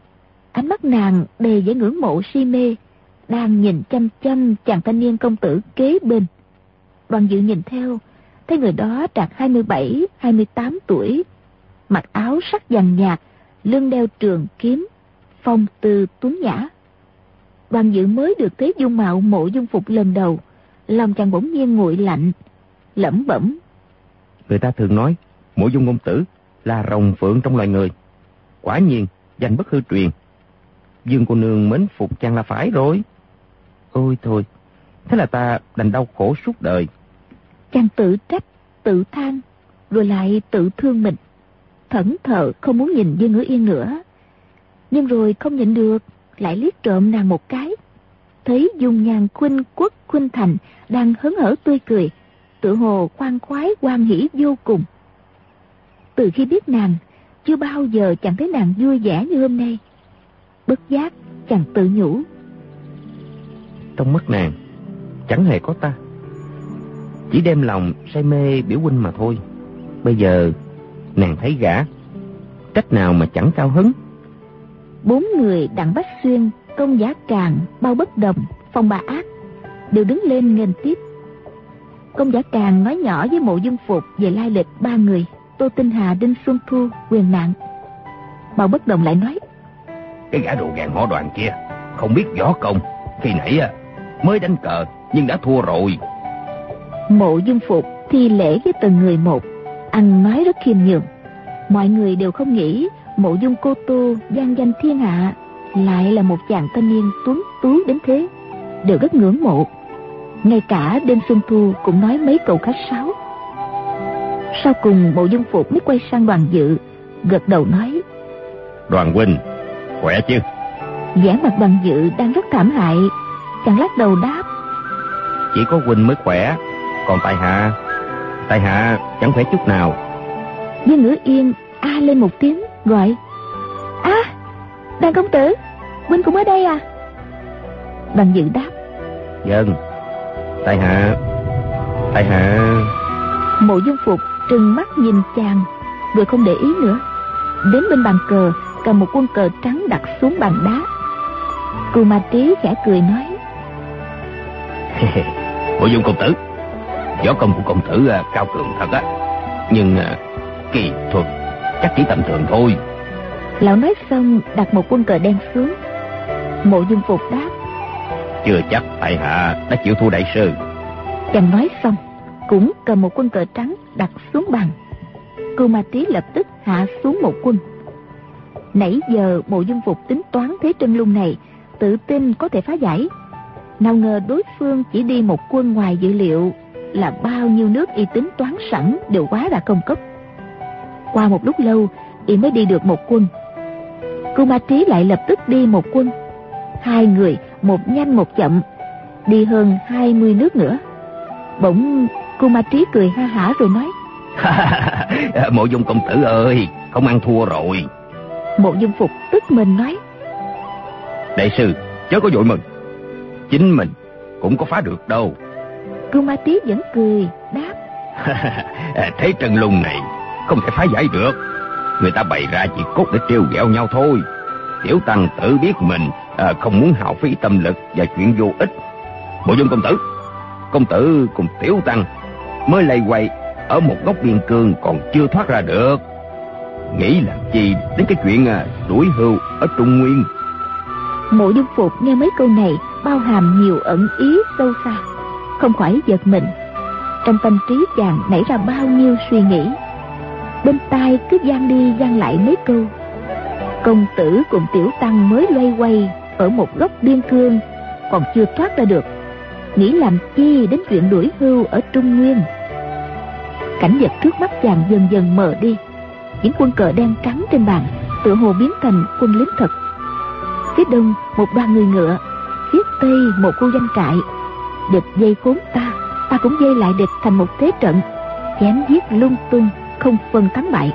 Ánh mắt nàng đầy vẻ ngưỡng mộ si mê, đang nhìn chăm chăm chàng thanh niên công tử kế bên. Đoàn Dự nhìn theo, thấy người đó trạc 27, 28 tuổi, mặc áo sắc vàng nhạt, lưng đeo trường kiếm, phong tư tuấn nhã. Đoàn Dự mới được thấy dung mạo Mộ Dung Phục lần đầu, lòng chàng bỗng nhiên nguội lạnh, lẩm bẩm: Người ta thường nói Mộ Dung công tử là rồng phượng trong loài người, quả nhiên danh bất hư truyền. Dương cô nương mến phục chàng là phải rồi. Ôi thôi, thế là ta đành đau khổ suốt đời. Chàng tự trách, tự than, rồi lại tự thương mình, thẫn thờ không muốn nhìn Dương Ngữ Yên nữa. Nhưng rồi không nhịn được, lại liếc trộm nàng một cái, thấy dung nhan khuynh quốc khuynh thành đang hớn hở tươi cười, tự hồ khoan khoái hoan hỉ vô cùng. Từ khi biết nàng, chưa bao giờ chàng thấy nàng vui vẻ như hôm nay. Bất giác chàng tự nhủ: Trong mắt nàng chẳng hề có ta, chỉ đem lòng say mê biểu huynh mà thôi. Bây giờ nàng thấy gã, trách nào mà chẳng cao hứng. Bốn người Đặng Bách Xuyên, Công Giả Tràng, Bao Bất Đồng, Phong Bà Ác đều đứng lên nghênh tiếp. Công Giả Tràng nói nhỏ với Mộ Dung Phục về lai lịch ba người: Tô Tinh Hà, Đinh Xuân Thu, Quyền Nặng. Bao Bất Đồng lại nói: Cái gã đồ gàn họ Đoàn kia không biết võ công, khi nãy mới đánh cờ nhưng đã thua rồi. Mộ Dung Phục thi lễ với từng người một, ăn nói rất khiêm nhường. Mọi người đều không nghĩ Mộ Dung cô tô vang danh thiên hạ lại là một chàng thanh niên tuấn tú đến thế, đều rất ngưỡng mộ. Ngay cả Đinh Xuân Thu cũng nói mấy câu khách sáo. Sau cùng Mộ Dung Phục mới quay sang Đoàn Dự, gật đầu nói: Đoàn huynh khỏe chứ? vẻ mặt Đoàn Dự đang rất thảm hại, chàng lắc đầu đáp: Chỉ có huynh mới khỏe, còn tại hạ chẳng khỏe chút nào. Dương Ngữ Yên a lên một tiếng gọi: A, Đoàn công tử, huynh cũng ở đây à? Đoàn Dự đáp: Vâng, tại hạ. Mộ Dung Phục trừng mắt nhìn chàng, rồi không để ý nữa. đến bên bàn cờ, cầm một quân cờ trắng đặt xuống bàn đá. Cưu Ma Trí khẽ cười nói: Mộ Dung công tử, võ công của công tử cao cường thật á, nhưng kỳ thuật chắc chỉ tầm thường thôi. Lão nói xong đặt một quân cờ đen xuống. Mộ Dung Phục đáp: Chưa chắc tại hạ đã chịu thua đại sư. Chàng nói xong cũng cầm một quân cờ trắng đặt xuống bàn. Cưu Ma Trí lập tức hạ xuống một quân. Nãy giờ Mộ Dung Phục tính toán thế Trân Lung này, tự tin có thể phá giải. Nào ngờ đối phương chỉ đi một quân ngoài dự liệu, là bao nhiêu nước y tính toán sẵn đều quá ra công cốc. Qua một lúc lâu y mới đi được một quân. Cưu Ma Trí lại lập tức đi một quân. Hai người một nhanh một chậm, đi hơn 20 nước nữa. Bỗng Cưu Ma Trí cười ha hả rồi nói: Mộ Dung công tử ơi, không ăn thua rồi. Mộ Dung Phục tức mình nói: Đại sư chớ có vội mừng, chính mình cũng có phá được đâu. Cưu Ma Trí vẫn cười đáp: Thế Trân Lung này không thể phá giải được. Người ta bày ra chỉ cốt để trêu ghẹo nhau thôi. Tiểu tăng tự biết mình không muốn hao phí tâm lực và chuyện vô ích. Mộ Dung công tử cùng tiểu tăng mới lay quay ở một góc biên cương còn chưa thoát ra được, nghĩ làm chi đến cái chuyện đuổi hưu ở Trung Nguyên. Mộ Dung Phục nghe mấy câu này bao hàm nhiều ẩn ý sâu xa, không khỏi giật mình. Trong tâm trí chàng nảy ra bao nhiêu suy nghĩ. Bên tai cứ vang đi vang lại mấy câu: công tử cùng tiểu tăng mới loay quay ở một góc biên cương còn chưa thoát ra được, nghĩ làm chi đến chuyện đuổi hưu ở Trung Nguyên. Cảnh vật trước mắt chàng dần dần mờ đi. Những quân cờ đen trắng trên bàn tựa hồ biến thành quân lính thật. Phía đông một đoàn người ngựa, phía tây một khu doanh trại. Địch dây khốn ta, ta cũng dây lại địch thành một thế trận, chém giết lung tung, không phân thắng bại.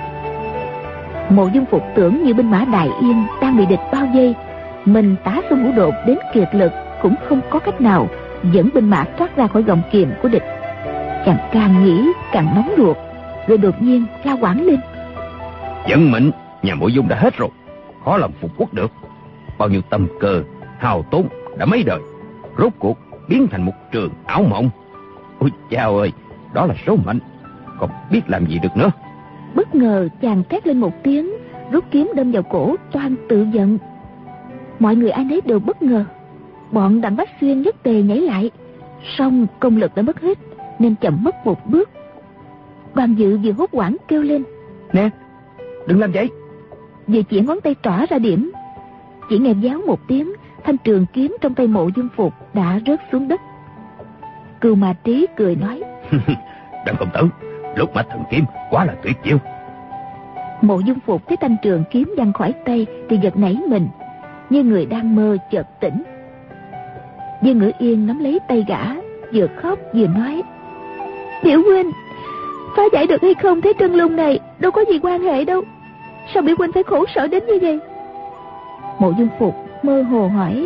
Mộ Dung Phục tưởng như binh mã Đại Yên đang bị địch bao vây, mình tả sông ngũ đột đến kiệt lực cũng không có cách nào dẫn binh mã thoát ra khỏi gọng kìm của địch. Chàng càng nghĩ càng nóng ruột, rồi đột nhiên la quảng lên: Vận mệnh nhà Mộ Dung đã hết rồi, khó lòng phục quốc được. Bao nhiêu tâm cơ hao tốn đã mấy đời, rốt cuộc biến thành một trường ảo mộng. Ôi chao ơi, đó là số mệnh, còn biết làm gì được nữa. Bất ngờ chàng thét lên một tiếng, rút kiếm đâm vào cổ toan tự giận. Mọi người ai nấy đều bất ngờ. Bọn Đặng Bách Xuyên nhất tề nhảy lại, song công lực đã mất hết nên chậm mất một bước. Đoàn Dự vừa hốt hoảng kêu lên: Nè, đừng làm vậy. Vừa chỉ ngón tay trỏ ra điểm, chỉ nghe váo một tiếng, thanh trường kiếm trong tay Mộ Dung Phục đã rớt xuống đất. Cưu Ma Trí cười nói: Đặng công tử, lúc mà thần kiếm quá là tuyệt chiêu. Mộ Dung Phục thấy thanh trường kiếm văng khỏi tay thì giật nảy mình, như người đang mơ chợt tỉnh. Dương Ngữ Yên nắm lấy tay gã, vừa khóc vừa nói: Biểu huynh, phá giải được hay không thế Trân Lung này đâu có gì quan hệ đâu, sao biểu huynh phải khổ sở đến như vậy? Mộ Dung Phục mơ hồ hỏi: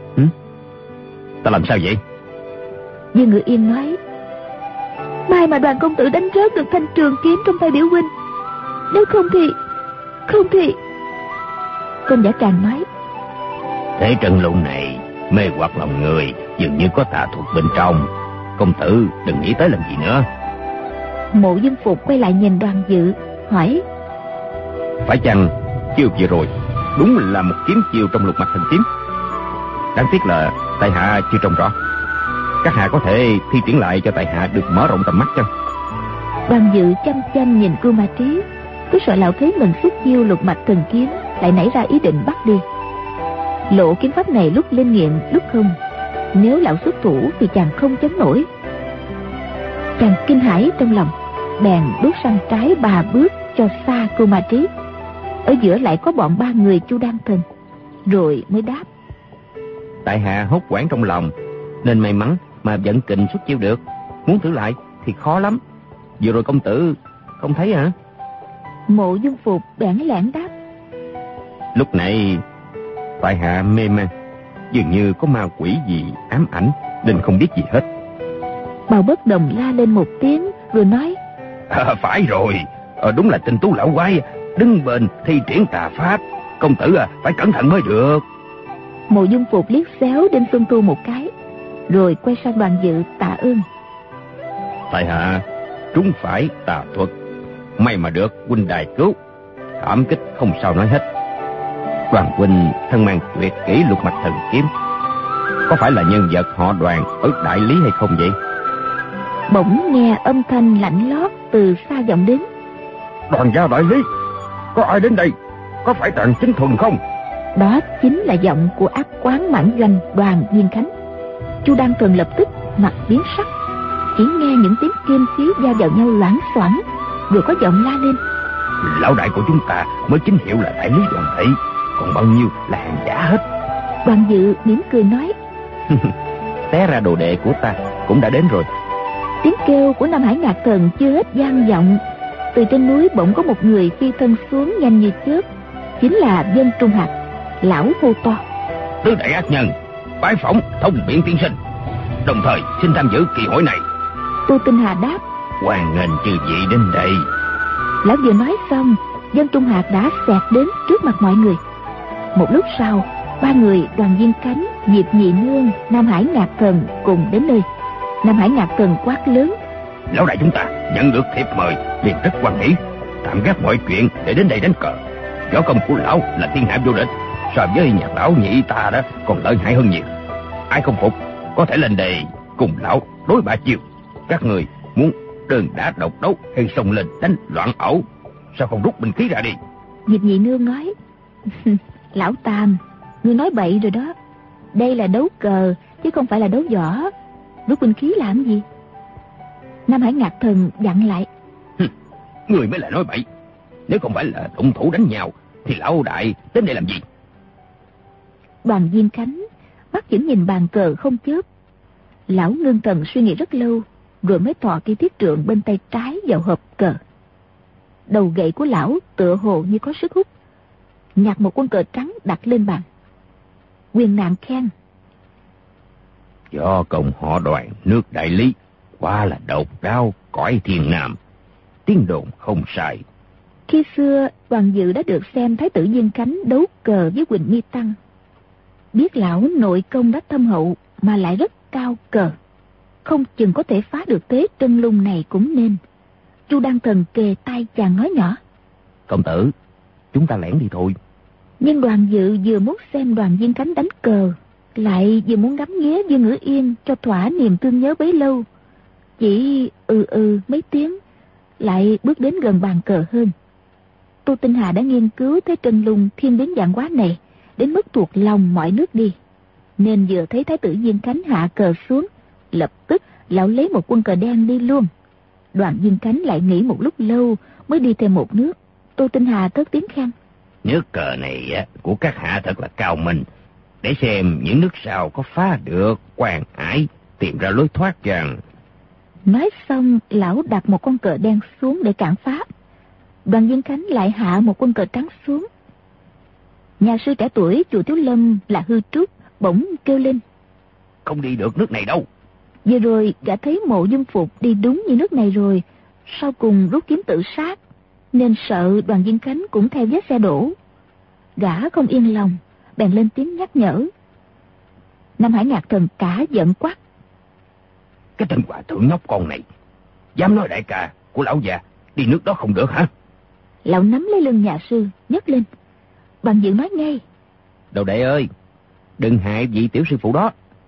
Ta làm sao vậy? Dương Ngữ Yên nói: May mà Đoàn công tử đánh rớt được thanh trường kiếm trong tay biểu huynh, nếu không thì... Công Giả Tràng nói: Thế Trân Lung này mê hoặc lòng người, dường như có tà thuật bên trong. Công tử đừng nghĩ tới làm gì nữa. Mộ Dung Phục quay lại nhìn Đoàn Dự hỏi: Phải chăng chiêu vừa rồi đúng là một kiếm chiêu trong lục mạch thần kiếm? Đáng tiếc là tại hạ chưa trông rõ. Các hạ có thể thi triển lại cho tại hạ được mở rộng tầm mắt chăng? Đoàn Dự chăm chăm nhìn Cưu Ma Trí, cứ sợ lão thấy mình xuất chiêu lục mạch thần kiếm lại nảy ra ý định bắt đi. Lộ kiếm pháp này lúc linh nghiệm lúc không, nếu lão xuất thủ thì chàng không chống nổi. Chàng kinh hãi trong lòng, bèn bước sang trái 3 bước cho xa Cưu Ma Trí. Ở giữa lại có bọn 3 người Chu Đan Thần, rồi mới đáp: Tại hạ hốt hoảng trong lòng nên may mắn mà vận kình xuất chiêu được. Muốn thử lại thì khó lắm. Vừa rồi công tử không thấy hả? Mộ Dung Phục bẽn lẽn đáp: Lúc này tại hạ mê man, dường như có ma quỷ gì ám ảnh nên không biết gì hết. Bào Bất Đồng la lên một tiếng rồi nói: Phải rồi, đúng là tinh tú lão quái, đứng bên thi triển tà pháp. Công tử phải cẩn thận mới được. Mộ Dung Phục liếc xéo Đinh Xuân Tu một cái, rồi quay sang Đoàn Dự tạ ơn. Tại hạ trúng phải tà thuật, may mà được huynh đài cứu, cảm kích không sao nói hết. Đoàn huynh thân mang tuyệt kỹ lục mạch thần kiếm, có phải là nhân vật họ Đoàn ở Đại Lý hay không vậy? Bỗng nghe âm thanh lạnh lót từ xa vọng đến. Đoàn gia Đại Lý, có ai đến đây? Có phải Tần Chính Thuần không? Đó chính là giọng của ác quán mãn doanh Đoàn Viên Khánh. Chu Đăng Thần lập tức mặt biến sắc, chỉ nghe những tiếng kim khí va vào nhau loảng xoảng, rồi có giọng la lên. Lão đại của chúng ta mới chính hiệu là Đại Lý Đoàn Thị, còn bao nhiêu là hàng giả hết. Đoàn Dự mỉm cười nói. Té ra đồ đệ của ta cũng đã đến rồi. Tiếng kêu của Nam Hải Ngạc Thần chưa hết vang vọng, từ trên núi bỗng có một người phi thân xuống nhanh như chớp, chính là Vân Trung Hạc. Lão hô to. Tứ đại ác nhân bái phỏng Thông Biện tiên sinh, đồng thời xin tham dự kỳ hội này. Tô Tinh Hà đáp. Hoan nghênh chư vị đến đây. Lão vừa nói xong, Vân Trung Hạc đã xẹt đến trước mặt mọi người. Một lúc sau, ba người Đoàn Viên Khánh, Diệp Nhị Nương, Nam Hải Ngạc Thần cùng đến nơi. Nam Hải Ngạc Thần quát lớn. Lão đại chúng ta nhận được thiệp mời liền rất hoan hỉ, tạm gác mọi chuyện để đến đây đánh cờ. Võ công của lão là thiên hạ vô địch, so với Nhạc lão nhị ta đó còn lợi hại hơn nhiều. Ai không phục có thể lên đây cùng lão đối bạ chiều. Các người muốn đơn đả độc đấu hay xông lên đánh loạn ẩu, sao không rút binh khí ra đi? Diệp Nhị Nương nói. Lão Tam, ngươi nói bậy rồi đó. Đây là đấu cờ chứ không phải là đấu võ, rút binh khí làm gì? Nam Hải Ngạc Thần dặn lại. Người mới là nói bậy. Nếu không phải là động thủ đánh nhau thì lão đại đến đây làm gì? Đoàn Viên Khánh mắt vẫn nhìn bàn cờ không chớp. Lão ngưng thần suy nghĩ rất lâu, rồi mới thò cây thiết trượng bên tay trái vào hộp cờ. Đầu gậy của lão tựa hồ như có sức hút, nhặt một quân cờ trắng đặt lên bàn. Quyền nạn khen. Do công họ Đoàn nước Đại Lý quá là độc đáo cõi thiên nam, tiếng đồn không sai. Khi xưa Đoàn Dự đã được xem Thái tử Viên Khánh đấu cờ với Quỳnh Nhi Tăng, biết lão nội công đã thâm hậu mà lại rất cao cờ, không chừng có thể phá được thế Trân Lung này cũng nên. Chu Đăng Thần kề tai chàng nói nhỏ. Công tử, chúng ta lẻn đi thôi. Nhưng Đoàn Dự vừa muốn xem Đoàn Viên Khánh đánh cờ, lại vừa muốn ngắm nghía Dương Ngữ Yên cho thỏa niềm thương nhớ bấy lâu. Chỉ mấy tiếng, lại bước đến gần bàn cờ hơn. Tô Tinh Hà đã nghiên cứu thế Trân Lung thiên biến vạn hóa này đến mức thuộc lòng mọi nước đi, nên vừa thấy Thái tử Viên Khánh hạ cờ xuống, lập tức lão lấy một quân cờ đen đi luôn. Đoàn Viên Khánh lại nghĩ một lúc lâu mới đi thêm một nước. Tô Tinh Hà cất tiếng khen. Nước cờ này của các hạ thật là cao minh, để xem những nước sau có phá được quan hải, tìm ra lối thoát chăng. Nói xong, lão đặt một con cờ đen xuống để cản phá. Đoàn Viên Khánh lại hạ một quân cờ trắng xuống. Nhà sư trẻ tuổi chùa Tiếu Lâm là Hư Trúc bỗng kêu lên. Không đi được nước này đâu. Vừa rồi gã thấy Mộ Dung Phục đi đúng như nước này rồi, sau cùng rút kiếm tự sát, nên sợ Đoàn Viên Khánh cũng theo vết xe đổ. Gã không yên lòng, bèn lên tiếng nhắc nhở. Nam Hải Ngạc Thần cả giận quát. Cái tên hòa thượng nhóc con này, dám nói đại ca của lão già đi nước đó không được hả? Lão nắm lấy lưng nhà sư, nhấc lên. Đoàn Dự nói ngay. Đầu đệ ơi, đừng hại vị tiểu sư phụ đó.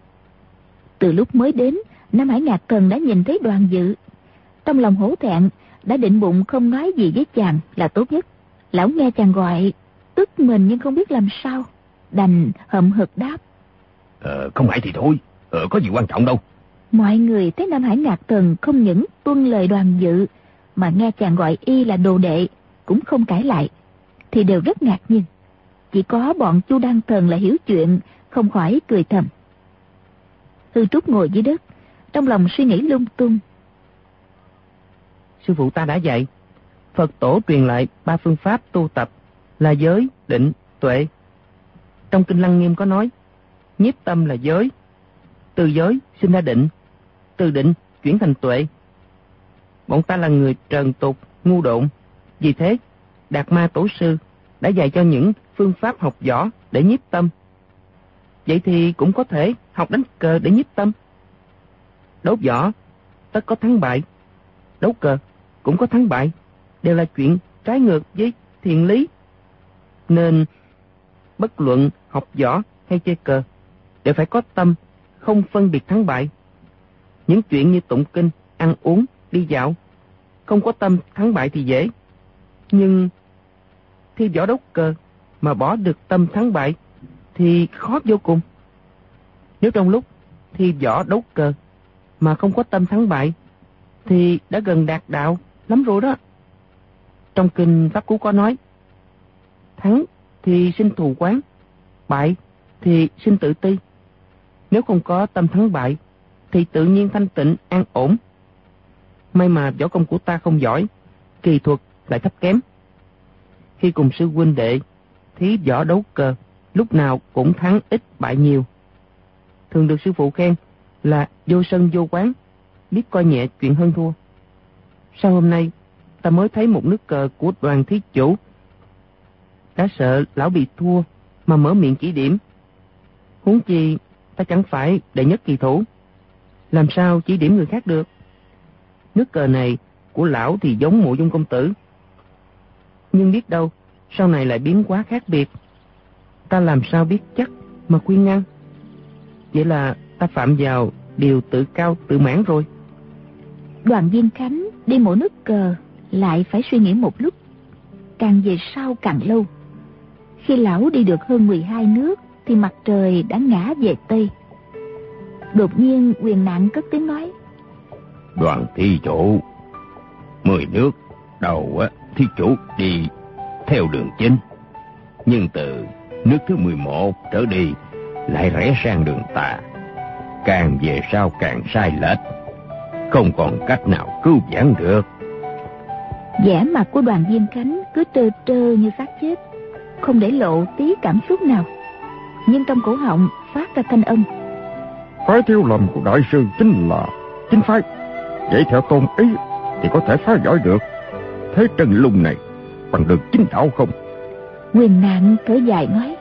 Từ lúc mới đến, Nam Hải Ngạc Thần đã nhìn thấy Đoàn Dự. Trong lòng hổ thẹn, đã định bụng không nói gì với chàng là tốt nhất. Lão nghe chàng gọi, tức mình nhưng không biết làm sao, đành hậm hực đáp. Không hại thì thôi, có gì quan trọng đâu. Mọi người thấy Nam Hải Ngạc Thần không những tuân lời Đoàn Dự, mà nghe chàng gọi y là đồ đệ, cũng không cãi lại, thì đều rất ngạc nhiên. Chỉ có bọn Chu Đăng Thần là hiểu chuyện, không khỏi cười thầm. Hư Trúc ngồi dưới đất, trong lòng suy nghĩ lung tung. Sư phụ ta đã dạy, Phật tổ truyền lại 3 phương pháp tu tập là giới, định, tuệ. Trong Kinh Lăng Nghiêm có nói, nhiếp tâm là giới, từ giới sinh ra định, từ định chuyển thành tuệ. Bọn ta là người trần tục, ngu độn, vì thế Đạt Ma Tổ sư đã dạy cho những phương pháp học võ để nhiếp tâm. Vậy thì cũng có thể học đánh cờ để nhiếp tâm. Đấu võ tất có thắng bại, đấu cờ cũng có thắng bại, đều là chuyện trái ngược với thiền lý. Nên bất luận học võ hay chơi cờ đều phải có tâm, không phân biệt thắng bại. Những chuyện như tụng kinh, ăn uống, đi dạo, không có tâm thắng bại thì dễ. Nhưng thi võ đấu cờ mà bỏ được tâm thắng bại thì khó vô cùng. Nếu trong lúc thi võ đấu cờ mà không có tâm thắng bại thì đã gần đạt đạo lắm rồi đó. Trong kinh Pháp Cú có nói, thắng thì sinh thù quán, bại thì sinh tự ti. Nếu không có tâm thắng bại thì tự nhiên thanh tịnh an ổn. May mà võ công của ta không giỏi, kỳ thuật lại thấp kém. Khi cùng sư huynh đệ thí võ đấu cờ, lúc nào cũng thắng ít bại nhiều. Thường được sư phụ khen là vô sân vô quán, biết coi nhẹ chuyện hơn thua. Sau hôm nay ta mới thấy một nước cờ của Đoàn thí chủ, đã sợ lão bị thua mà mở miệng chỉ điểm. Huống chi ta chẳng phải đệ nhất kỳ thủ, làm sao chỉ điểm người khác được. Nước cờ này của lão thì giống Mộ Dung công tử, nhưng biết đâu sau này lại biến hóa khác biệt, ta làm sao biết chắc mà khuyên ngăn. Vậy là ta phạm vào điều tự cao tự mãn rồi. Đoàn Viên Khánh đi mỗi nước cờ lại phải suy nghĩ một lúc, càng về sau càng lâu. Khi lão đi được hơn 12 nước thì mặt trời đã ngã về Tây. Đột nhiên Quyền Nạn cất tiếng nói: Đoàn thí chủ, 10 nước đầu thí chủ đi theo đường chính, nhưng từ nước thứ 11 trở đi lại rẽ sang đường tà, càng về sau càng sai lệch, không còn cách nào cứu vãn được. Vẻ mặt của Đoàn Viên Khánh cứ trơ trơ như xác chết, không để lộ tí cảm xúc nào, nhưng trong cổ họng phát ra thanh âm: Phái Thiếu Lâm của đại sư chính là chính phái, vậy theo tôn ý thì có thể phá vỡ được thế Trần Lung này bằng được chính đạo không? Quyền Nạn thở dài nói: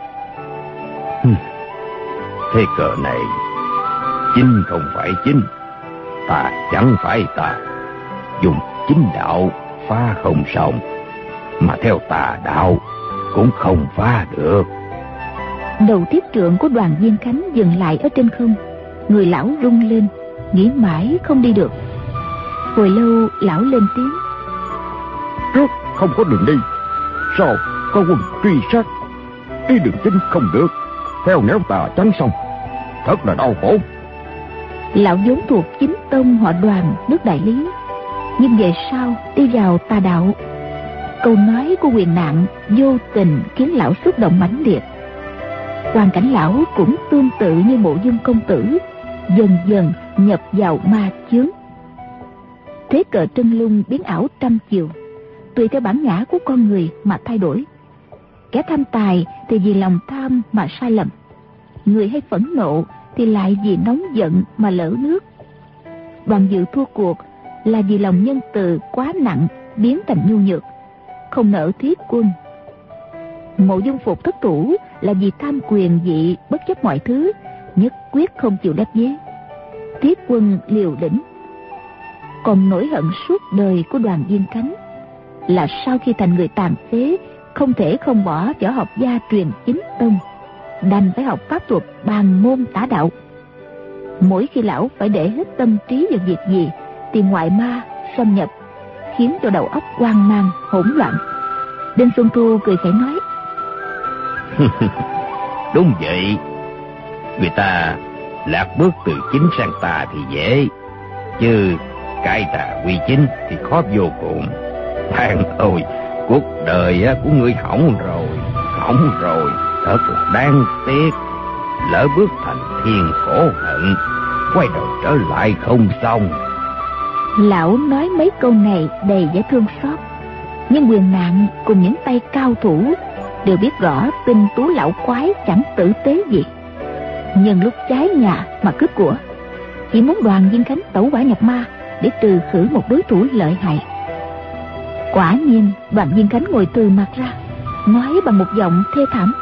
Thế cờ này chính không phải chính, tà chẳng phải tà, dùng chính đạo phá không xong, mà theo tà đạo cũng không phá được. Đầu tiếp trượng của Đoàn Viên Khánh dừng lại ở trên không, người lão rung lên, nghĩ mãi không đi được. Hồi lâu lão lên tiếng: Trước không có đường đi, sau có quân truy sát, đi đường chính không được, theo nẻo tà chắn xong, thật là đau khổ. Lão vốn thuộc chính tông họ Đoàn nước Đại Lý, nhưng về sau đi vào tà đạo. Câu nói của Quyền Nạn vô tình khiến lão xúc động mãnh liệt. Hoàn cảnh lão cũng tương tự như Mộ Dung công tử, dần dần nhập vào ma chướng. Thế cờ Trân Lung biến ảo trăm chiều, tùy theo bản ngã của con người mà thay đổi. Kẻ tham tài thì vì lòng tham mà sai lầm, người hay phẫn nộ thì lại vì nóng giận mà lỡ nước. Đoàn Dự thua cuộc là vì lòng nhân từ quá nặng biến thành nhu nhược, không nỡ thiết quân. Mộ Dung Phục thất thủ là vì tham quyền vị, bất chấp mọi thứ, nhất quyết không chịu đáp vế, thiết quân liều lĩnh. Còn nỗi hận suốt đời của Đoàn Viên Khánh là sau khi thành người tàn phế, không thể không bỏ võ học gia truyền chính tông, đành phải học pháp thuật bàn môn tả đạo. Mỗi khi lão phải để hết tâm trí vào việc gì thì ngoại ma xâm nhập, khiến cho đầu óc hoang mang hỗn loạn. Đinh Xuân Thu cười khẩy nói: Đúng vậy, người ta lạc bước từ chính sang tà thì dễ, chứ cải tà quy chính thì khó vô cùng. Thằng ơi, cuộc đời của ngươi hỏng rồi, thật là đáng tiếc. Lỡ bước thành thiên khổ hận, quay đầu trở lại không xong. Lão nói mấy câu này đầy vẻ thương xót, nhưng Quyền Nạn cùng những tay cao thủ đều biết rõ tinh tú lão quái chẳng tử tế gì, nhân lúc trái nhà mà cướp của, chỉ muốn Đoàn Viên Khánh tẩu hỏa nhập ma để trừ khử một đối thủ lợi hại. Quả nhiên Đoàn Viên Khánh ngồi từ mặt ra, nói bằng một giọng thê thảm: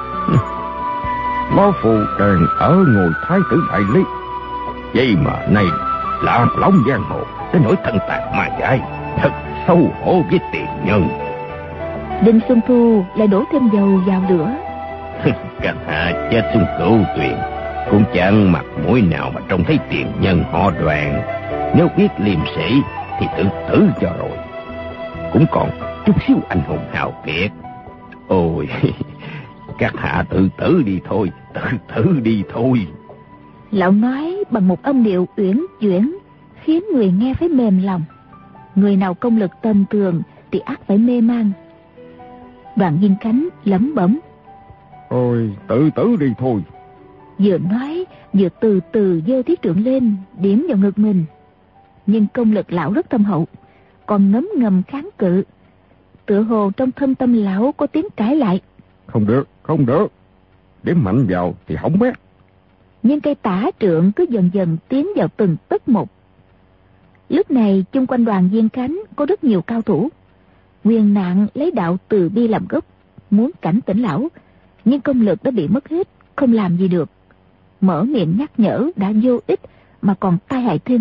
Lão Phu đang ở ngồi thái tử đại lý, vậy mà nay lạc lõng giang hồ đến nỗi thân tàn ma dại, thật xấu hổ với tiền nhân. Đinh Xuân Thu lại đổ thêm dầu vào lửa. Các hạ chết xuống cửu tuyền, cũng chẳng mặt mũi nào mà trông thấy tiền nhân họ Đoàn. Nếu biết liêm sĩ thì tự tử cho rồi, cũng còn chút xíu anh hùng hào kiệt. Ôi, các hạ tự tử đi thôi, tự tử đi thôi. Lão nói bằng một âm điệu uyển chuyển, khiến người nghe phải mềm lòng. Người nào công lực tầm thường thì ắt phải mê man. Đoàn Viên Khánh lẩm bẩm: Ôi, tự tử đi thôi. Vừa nói vừa từ từ giơ thiết trượng lên, điểm vào ngực mình. Nhưng công lực lão rất thâm hậu, còn ngấm ngầm kháng cự. Tựa hồ trong thâm tâm lão có tiếng cãi lại: Không được, không được, điểm mạnh vào thì hỏng bét. Nhưng cây tả trượng cứ dần dần tiến vào từng tấc một. Lúc này chung quanh Đoàn Viên Khánh có rất nhiều cao thủ. Quyền Nạn lấy đạo từ bi làm gốc, muốn cảnh tỉnh lão, nhưng công lực đã bị mất hết, không làm gì được. Mở miệng nhắc nhở đã vô ích, mà còn tai hại thêm.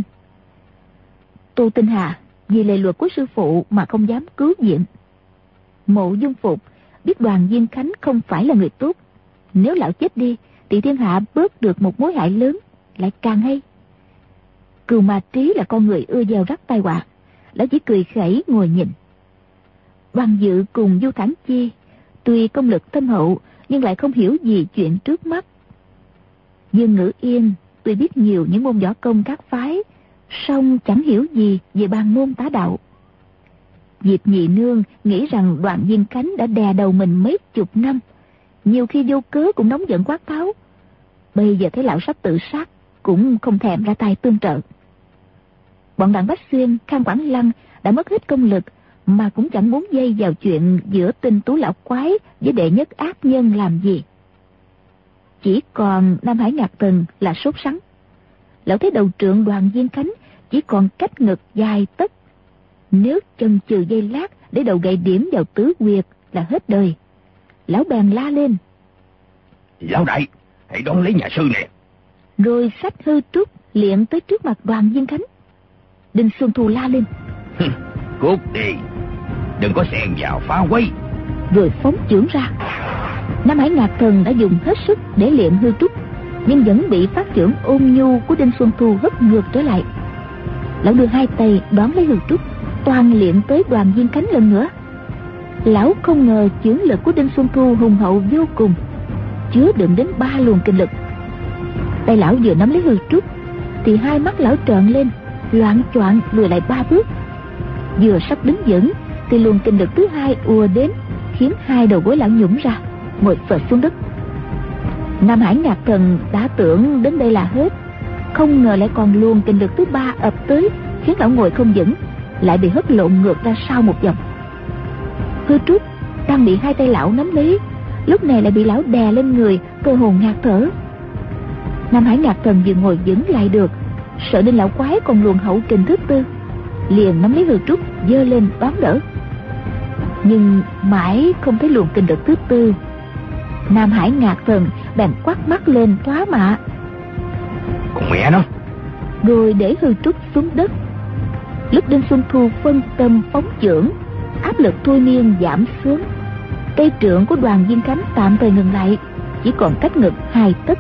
Tô Tinh Hà vì lề luật của sư phụ mà không dám cứu viện. Mộ Dung Phục biết Đoàn Viên Khánh không phải là người tốt, nếu lão chết đi thì thiên hạ bớt được một mối hại lớn, lại càng hay. Cừu Ma Trí là con người ưa gieo rắc tai họa, lão chỉ cười khẩy ngồi nhìn. Đoàn Dự cùng Du Thản Chi tuy công lực thâm hậu nhưng lại không hiểu gì chuyện trước mắt. Dương Ngữ Yên tuy biết nhiều những môn võ công các phái, song chẳng hiểu gì về bàn môn tá đạo. Diệp Nhị Nương nghĩ rằng Đoàn Viên Khánh đã đè đầu mình mấy chục năm, nhiều khi vô cớ cũng nóng giận quát tháo. Bây giờ thấy lão sắp tự sát, cũng không thèm ra tay tương trợ. Bọn Đặng Bách Xuyên, Khang Quảng Lăng đã mất hết công lực, mà cũng chẳng muốn dây vào chuyện giữa Tinh Tú lão quái với đệ nhất ác nhân làm gì. Chỉ còn Nam Hải Ngạc Tần là sốt sắng. Lão thấy đầu trượng Đoàn Viên Khánh chỉ còn cách ngực dài tấc, nếu chần chừ giây lát để đầu gậy điểm vào tứ quyệt là hết đời. Lão bèn la lên: Lão đại, hãy đón lấy nhà sư nè. Rồi xách hư trúc liệng tới trước mặt Đoàn Viên Khánh. Đinh Xuân Thu la lên: Cút đi, đừng có xen vào phá quấy. Rồi phóng chưởng ra. Nam Hải Ngạc Thần đã dùng hết sức để liệng hư trúc, nhưng vẫn bị phát chưởng ôn nhu của Đinh Xuân Thu hất ngược trở lại. Lão đưa hai tay đón lấy hư trúc, toàn liệng tới Đoàn Viên Khánh lần nữa. Lão không ngờ chưởng lực của Đinh Xuân Thu hùng hậu vô cùng, chứa đựng đến 3 luồng kinh lực. Tay lão vừa nắm lấy hư trúc thì hai mắt lão trợn lên, loạng choạng lùi lại 3 bước. Vừa sắp đứng vững thì luồng kinh lực thứ hai ùa đến, khiến hai đầu gối lão nhũn ra, ngồi phệt xuống đất. Nam Hải Ngạc Thần đã tưởng đến đây là hết, không ngờ lại còn luồng kinh lực thứ 3 ập tới, khiến lão ngồi không vững, lại bị hất lộn ngược ra sau một vòng. Hư trúc đang bị hai tay lão nắm lấy, lúc này lại bị lão đè lên người, cơ hồ ngạt thở. Nam Hải Ngạc Thần vừa ngồi vững lại được, sợ đến lão quái còn luồng hậu kình thứ 4, liền nắm lấy hư trúc giơ lên đón đỡ. Nhưng mãi không thấy luồng kinh lực thứ 4. Nam Hải Ngạc Thần bèn quát mắt lên thoá mạ: Con mẹ nó! Rồi để hư trúc xuống đất. Lúc Đinh Xuân Thu phân tâm phóng chưởng, áp lực thôi miên giảm xuống. Cây trượng của Đoàn Viên Khánh tạm thời ngừng lại, chỉ còn cách ngực 2 tấc.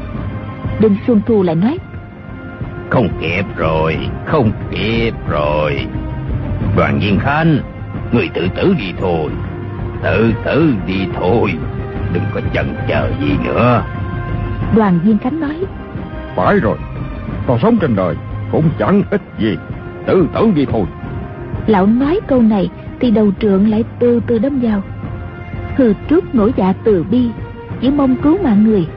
Đinh Xuân Thu lại nói: Không kịp rồi, không kịp rồi. Đoàn Viên Khánh, người tự tử đi thôi, tự tử đi thôi, đừng có chần chờ gì nữa. Đoàn Viên Khánh nói: Phải rồi, còn sống trên đời cũng chẳng ích gì, tự tử đi thôi. Lão nói câu này thì đầu trượng lại từ từ đâm vào. Hư trúc nổi dạ từ bi, chỉ mong cứu mạng người.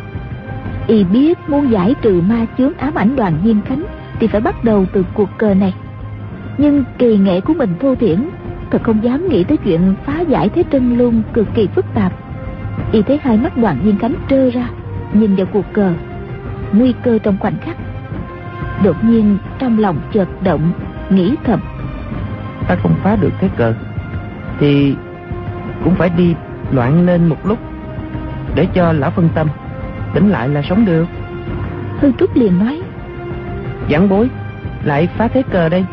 Y biết muốn giải trừ ma chướng ám ảnh Đoàn Viên Khánh thì phải bắt đầu từ cuộc cờ này. Nhưng kỳ nghệ của mình thô thiển, thật không dám nghĩ tới chuyện phá giải thế chân luân cực kỳ phức tạp. Y thấy hai mắt Đoàn Viên Khánh trơ ra, nhìn vào cuộc cờ, nguy cơ trong khoảnh khắc. Đột nhiên trong lòng chợt động, nghĩ thầm: ta không phá được thế cờ thì cũng phải đi loạn lên một lúc để cho lão phân tâm, tỉnh lại là sống được. Hư Trúc liền nói: Giảng bối lại phá thế cờ đây.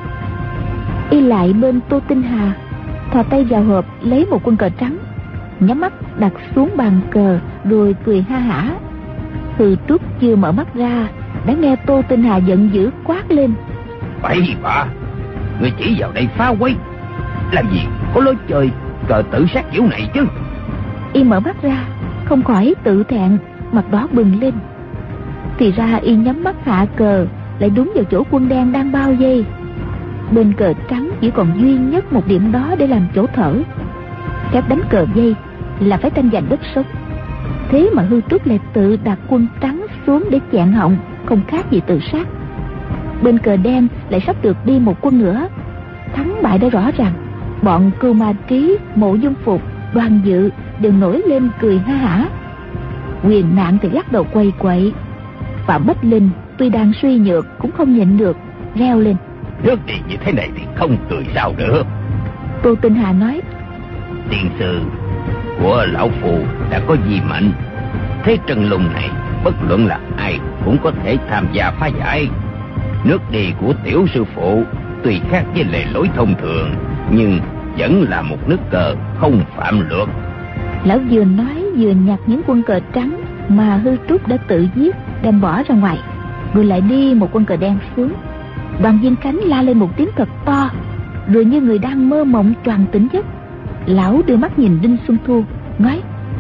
Y lại bên Tô Tinh Hà, thò tay vào hộp lấy một quân cờ trắng, nhắm mắt đặt xuống bàn cờ rồi cười ha hả. Hư Trúc chưa mở mắt ra đã nghe Tô Tinh Hà giận dữ quát lên: Bậy bạ, người chỉ vào đây phá quấy, làm gì có lối chơi cờ tử sát kiểu này chứ. Y mở mắt ra không khỏi tự thẹn, mặt đỏ bừng lên. Thì ra Y nhắm mắt hạ cờ lại đúng vào chỗ quân đen đang bao vây. Bên cờ trắng chỉ còn duy nhất một điểm đó để làm chỗ thở. Phép đánh cờ vây là phải tranh giành đất sống, thế mà Hư Trúc lại tự đặt quân trắng xuống để chẹn họng, không khác gì tự sát. Bên cờ đen lại sắp được đi một quân nữa. Thắng bại đã rõ ràng. Bọn Cưu Ma Trí, Mộ Dung Phục, Đoàn Dự đều nổi lên cười ha hả. Quyền Nạn thì lắc đầu quay quậy. Phạm Bách Linh tuy đang suy nhược cũng không nhịn được, reo lên: Nước đi như thế này thì không cười sao được. Tô Tinh Hà nói: Tiên sư của lão phù đã có di mệnh, thế trần lùng này bất luận là ai cũng có thể tham gia phá giải. Nước đi của tiểu sư phụ tuy khác với lề lối thông thường, nhưng vẫn là một nước cờ không phạm luật. Lão vừa nói vừa nhặt những quân cờ trắng mà Hư Trúc đã tự giết đem bỏ ra ngoài, rồi lại đi một quân cờ đen xuống. Đoàn Viên Cánh la lên một tiếng thật to, rồi như người đang mơ mộng choàng tỉnh giấc. Lão đưa mắt nhìn Đinh Xuân Thu nói: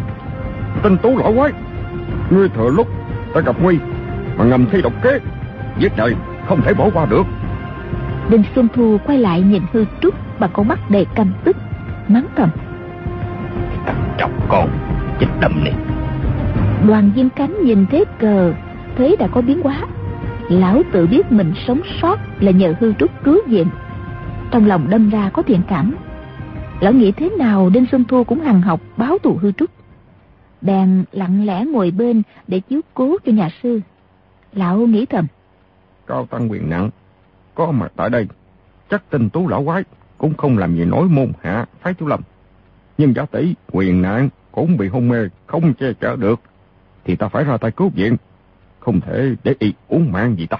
Tinh Tú lão quái, ngươi thừa lúc ta gặp nguy mà ngầm thi độc kế, giết đời không thể bỏ qua được. Đinh Xuân Thu quay lại nhìn Hư Trúc bằng con mắt đầy căm tức, mắng thầm: Thằng chọc con chết đậm này. Đoàn Viên Cánh nhìn thế cờ thấy đã có biến hóa. Lão tự biết mình sống sót là nhờ Hư Trúc cứu viện, trong lòng đâm ra có thiện cảm. Lão nghĩ thế nào Đinh Xuân Thu cũng hằng học báo thù Hư Trúc, bèn lặng lẽ ngồi bên để chiếu cố cho nhà sư. Lão nghĩ thầm: Cao tăng Quyền Nạn có mặt tại đây, chắc Tinh Tú lão quái cũng không làm gì nổi môn hạ phái Thiếu Lâm. Nhưng giả tỷ Quyền Nạn cũng bị hôn mê không che chở được, thì ta phải ra tay cứu viện, không thể để y uổng mạng gì ta.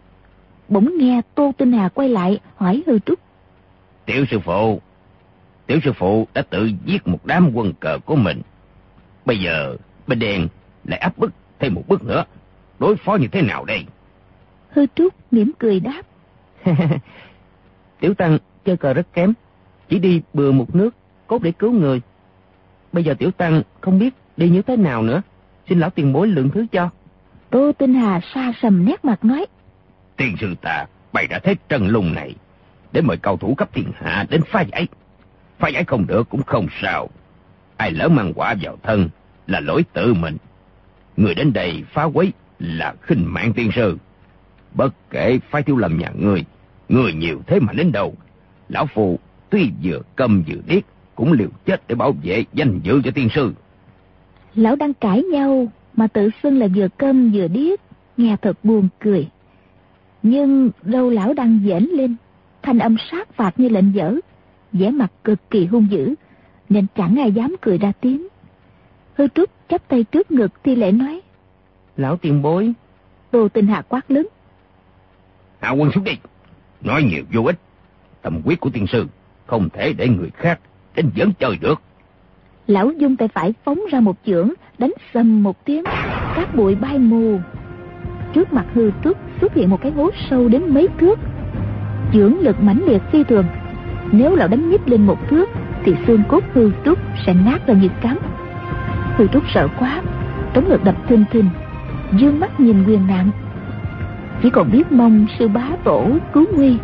Bỗng nghe Tô Tinh Hà quay lại hỏi Hư Trúc: Tiểu sư phụ đã tự giết một đám quân cờ của mình, bây giờ bên đen lại áp bức thêm một bước nữa, đối phó như thế nào đây? Hư Trúc mỉm cười đáp: Tiểu tăng chơi cờ rất kém, chỉ đi bừa một nước cốt để cứu người. Bây giờ tiểu tăng không biết đi như thế nào nữa, xin lão tiền bối lượng thứ cho. Tô Tinh Hà xa sầm nét mặt nói: Tiên sư ta bày ra thế trần lùng này để mời cao thủ cấp thiên hạ đến phá giải. Phá giải không được cũng không sao, ai lỡ mang quả vào thân là lỗi tự mình. Người đến đây phá quấy là khinh mạng tiên sư. Bất kể phái Thiếu Lâm nhà người nhiều thế mà đến đâu, lão phù tuy vừa câm vừa điếc cũng liều chết để bảo vệ danh dự cho tiên sư. Lão đang cãi nhau mà tự xưng là vừa câm vừa điếc, nghe thật buồn cười. Nhưng râu lão đang giễnh lên, thanh âm sát phạt như lệnh dở, vẻ mặt cực kỳ hung dữ, nên chẳng ai dám cười ra tiếng. Hư Trúc chắp tay trước ngực thi lễ nói: Lão tiền bối. Tô Tinh Hà quát lớn: Hạ quân xuống đi, nói nhiều vô ích. Tâm quyết của tiên sư không thể để người khác đến dẫn chơi được. Lão dung tay phải phóng ra một chưởng, đánh sầm một tiếng, cát bụi bay mù. Trước mặt Hư Trúc xuất hiện một cái hố sâu đến mấy thước. Chưởng lực mãnh liệt phi thường, nếu lão đánh nhích lên một thước thì xương cốt Hư Trúc sẽ nát ra như cám. Hư Trúc sợ quá, trống ngực đập thình thình, dương mắt nhìn Quyền Nạn, chỉ còn biết mong sư bá tổ cứu nguy.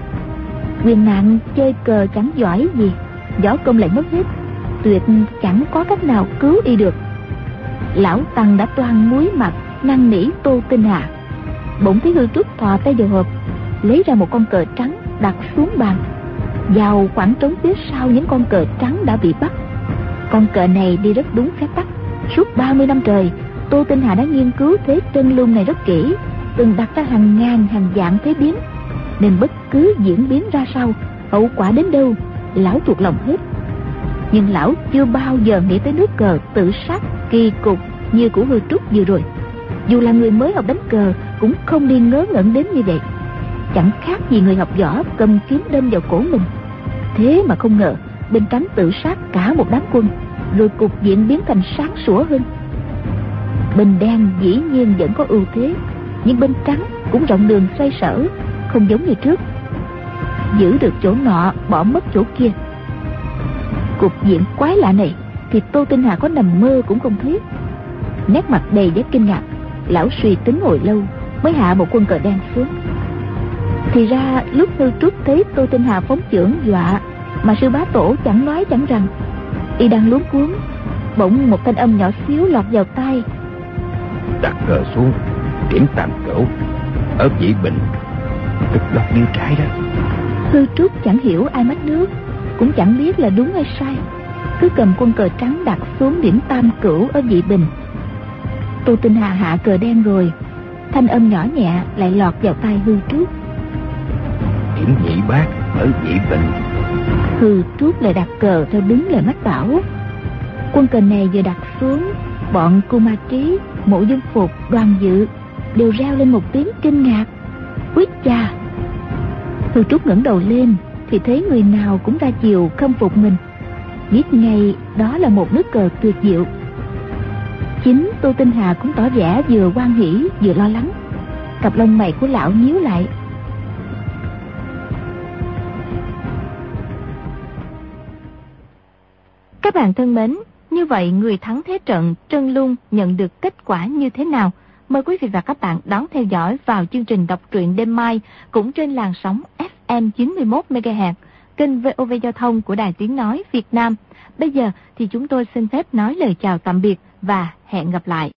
Quyền Nạn chơi cờ chẳng giỏi gì, võ công lại mất hết, tuyệt chẳng có cách nào cứu y được. Lão tăng đã toan muối mặt năn nỉ Tô Tinh Hà, bỗng thấy Hư Trúc thò tay vào hộp lấy ra một con cờ trắng đặt xuống bàn, vào khoảng trống phía sau những con cờ trắng đã bị bắt. Con cờ này đi rất đúng phép tắc. Suốt 30 năm trời, Tô Tinh Hà đã nghiên cứu thế chân lung này rất kỹ, từng đặt ra hàng ngàn hàng vạn thế biến, nên bất cứ diễn biến ra sao Hậu quả đến đâu lão thuộc lòng hết. Nhưng lão chưa bao giờ nghĩ tới nước cờ tự sát kỳ cục như của Hư Trúc vừa rồi. Dù là người mới học đánh cờ cũng không đi ngớ ngẩn đến như vậy. Chẳng khác gì người học võ cầm kiếm đâm vào cổ mình. Thế mà không ngờ bên trắng tự sát cả một đám quân, rồi cục diện biến thành sáng sủa hơn. Bên đen dĩ nhiên vẫn có ưu thế, nhưng bên trắng cũng rộng đường xoay sở, không giống như trước. Giữ được chỗ nọ, bỏ mất chỗ kia. Cục diện quái lạ này thì Tô Tinh Hà có nằm mơ cũng không thấy. Nét mặt đầy vẻ kinh ngạc, lão suy tính hồi lâu mới hạ một quân cờ đen xuống. Thì ra lúc Hư Trúc thấy Tô Tinh Hà phóng chưởng dọa mà sư bá tổ chẳng nói chẳng rằng, y đang luống cuống, bỗng một thanh âm nhỏ xíu lọt vào tai. Đặt cờ xuống, điểm tam cửu ở Vị Bình, cực lọt bên trái đó. Hư Trúc chẳng hiểu ai mách nước, cũng chẳng biết là đúng hay sai, cứ cầm quân cờ trắng đặt xuống điểm tam cửu ở Vị Bình. Tô Tinh Hà hạ cờ đen rồi, thanh âm nhỏ nhẹ lại lọt vào tai Hư Trúc. Điểm nhị bát ở Vị Bình. Hư Trúc lại đặt cờ theo đúng lời mách bảo. Quân cờ này vừa đặt xuống, bọn Cu Ma Trí, Mộ Dung Phục, Đoàn Dự đều reo lên một tiếng kinh ngạc. Úi cha! Hư Trúc ngẩng đầu lên thì thấy người nào cũng ra chiều khâm phục mình, biết ngay đó là một nước cờ tuyệt diệu. Chính Tô Tinh Hà cũng tỏ vẻ vừa hoan hỉ vừa lo lắng. Cặp lông mày của lão nhíu lại. Các bạn thân mến, như vậy người thắng thế trận Trân Lung nhận được kết quả như thế nào? Mời quý vị và các bạn đón theo dõi vào chương trình đọc truyện đêm mai cũng trên làn sóng FM 91 MHz, kênh VOV Giao thông của Đài Tiếng nói Việt Nam. Bây giờ thì chúng tôi xin phép nói lời chào tạm biệt và hẹn gặp lại.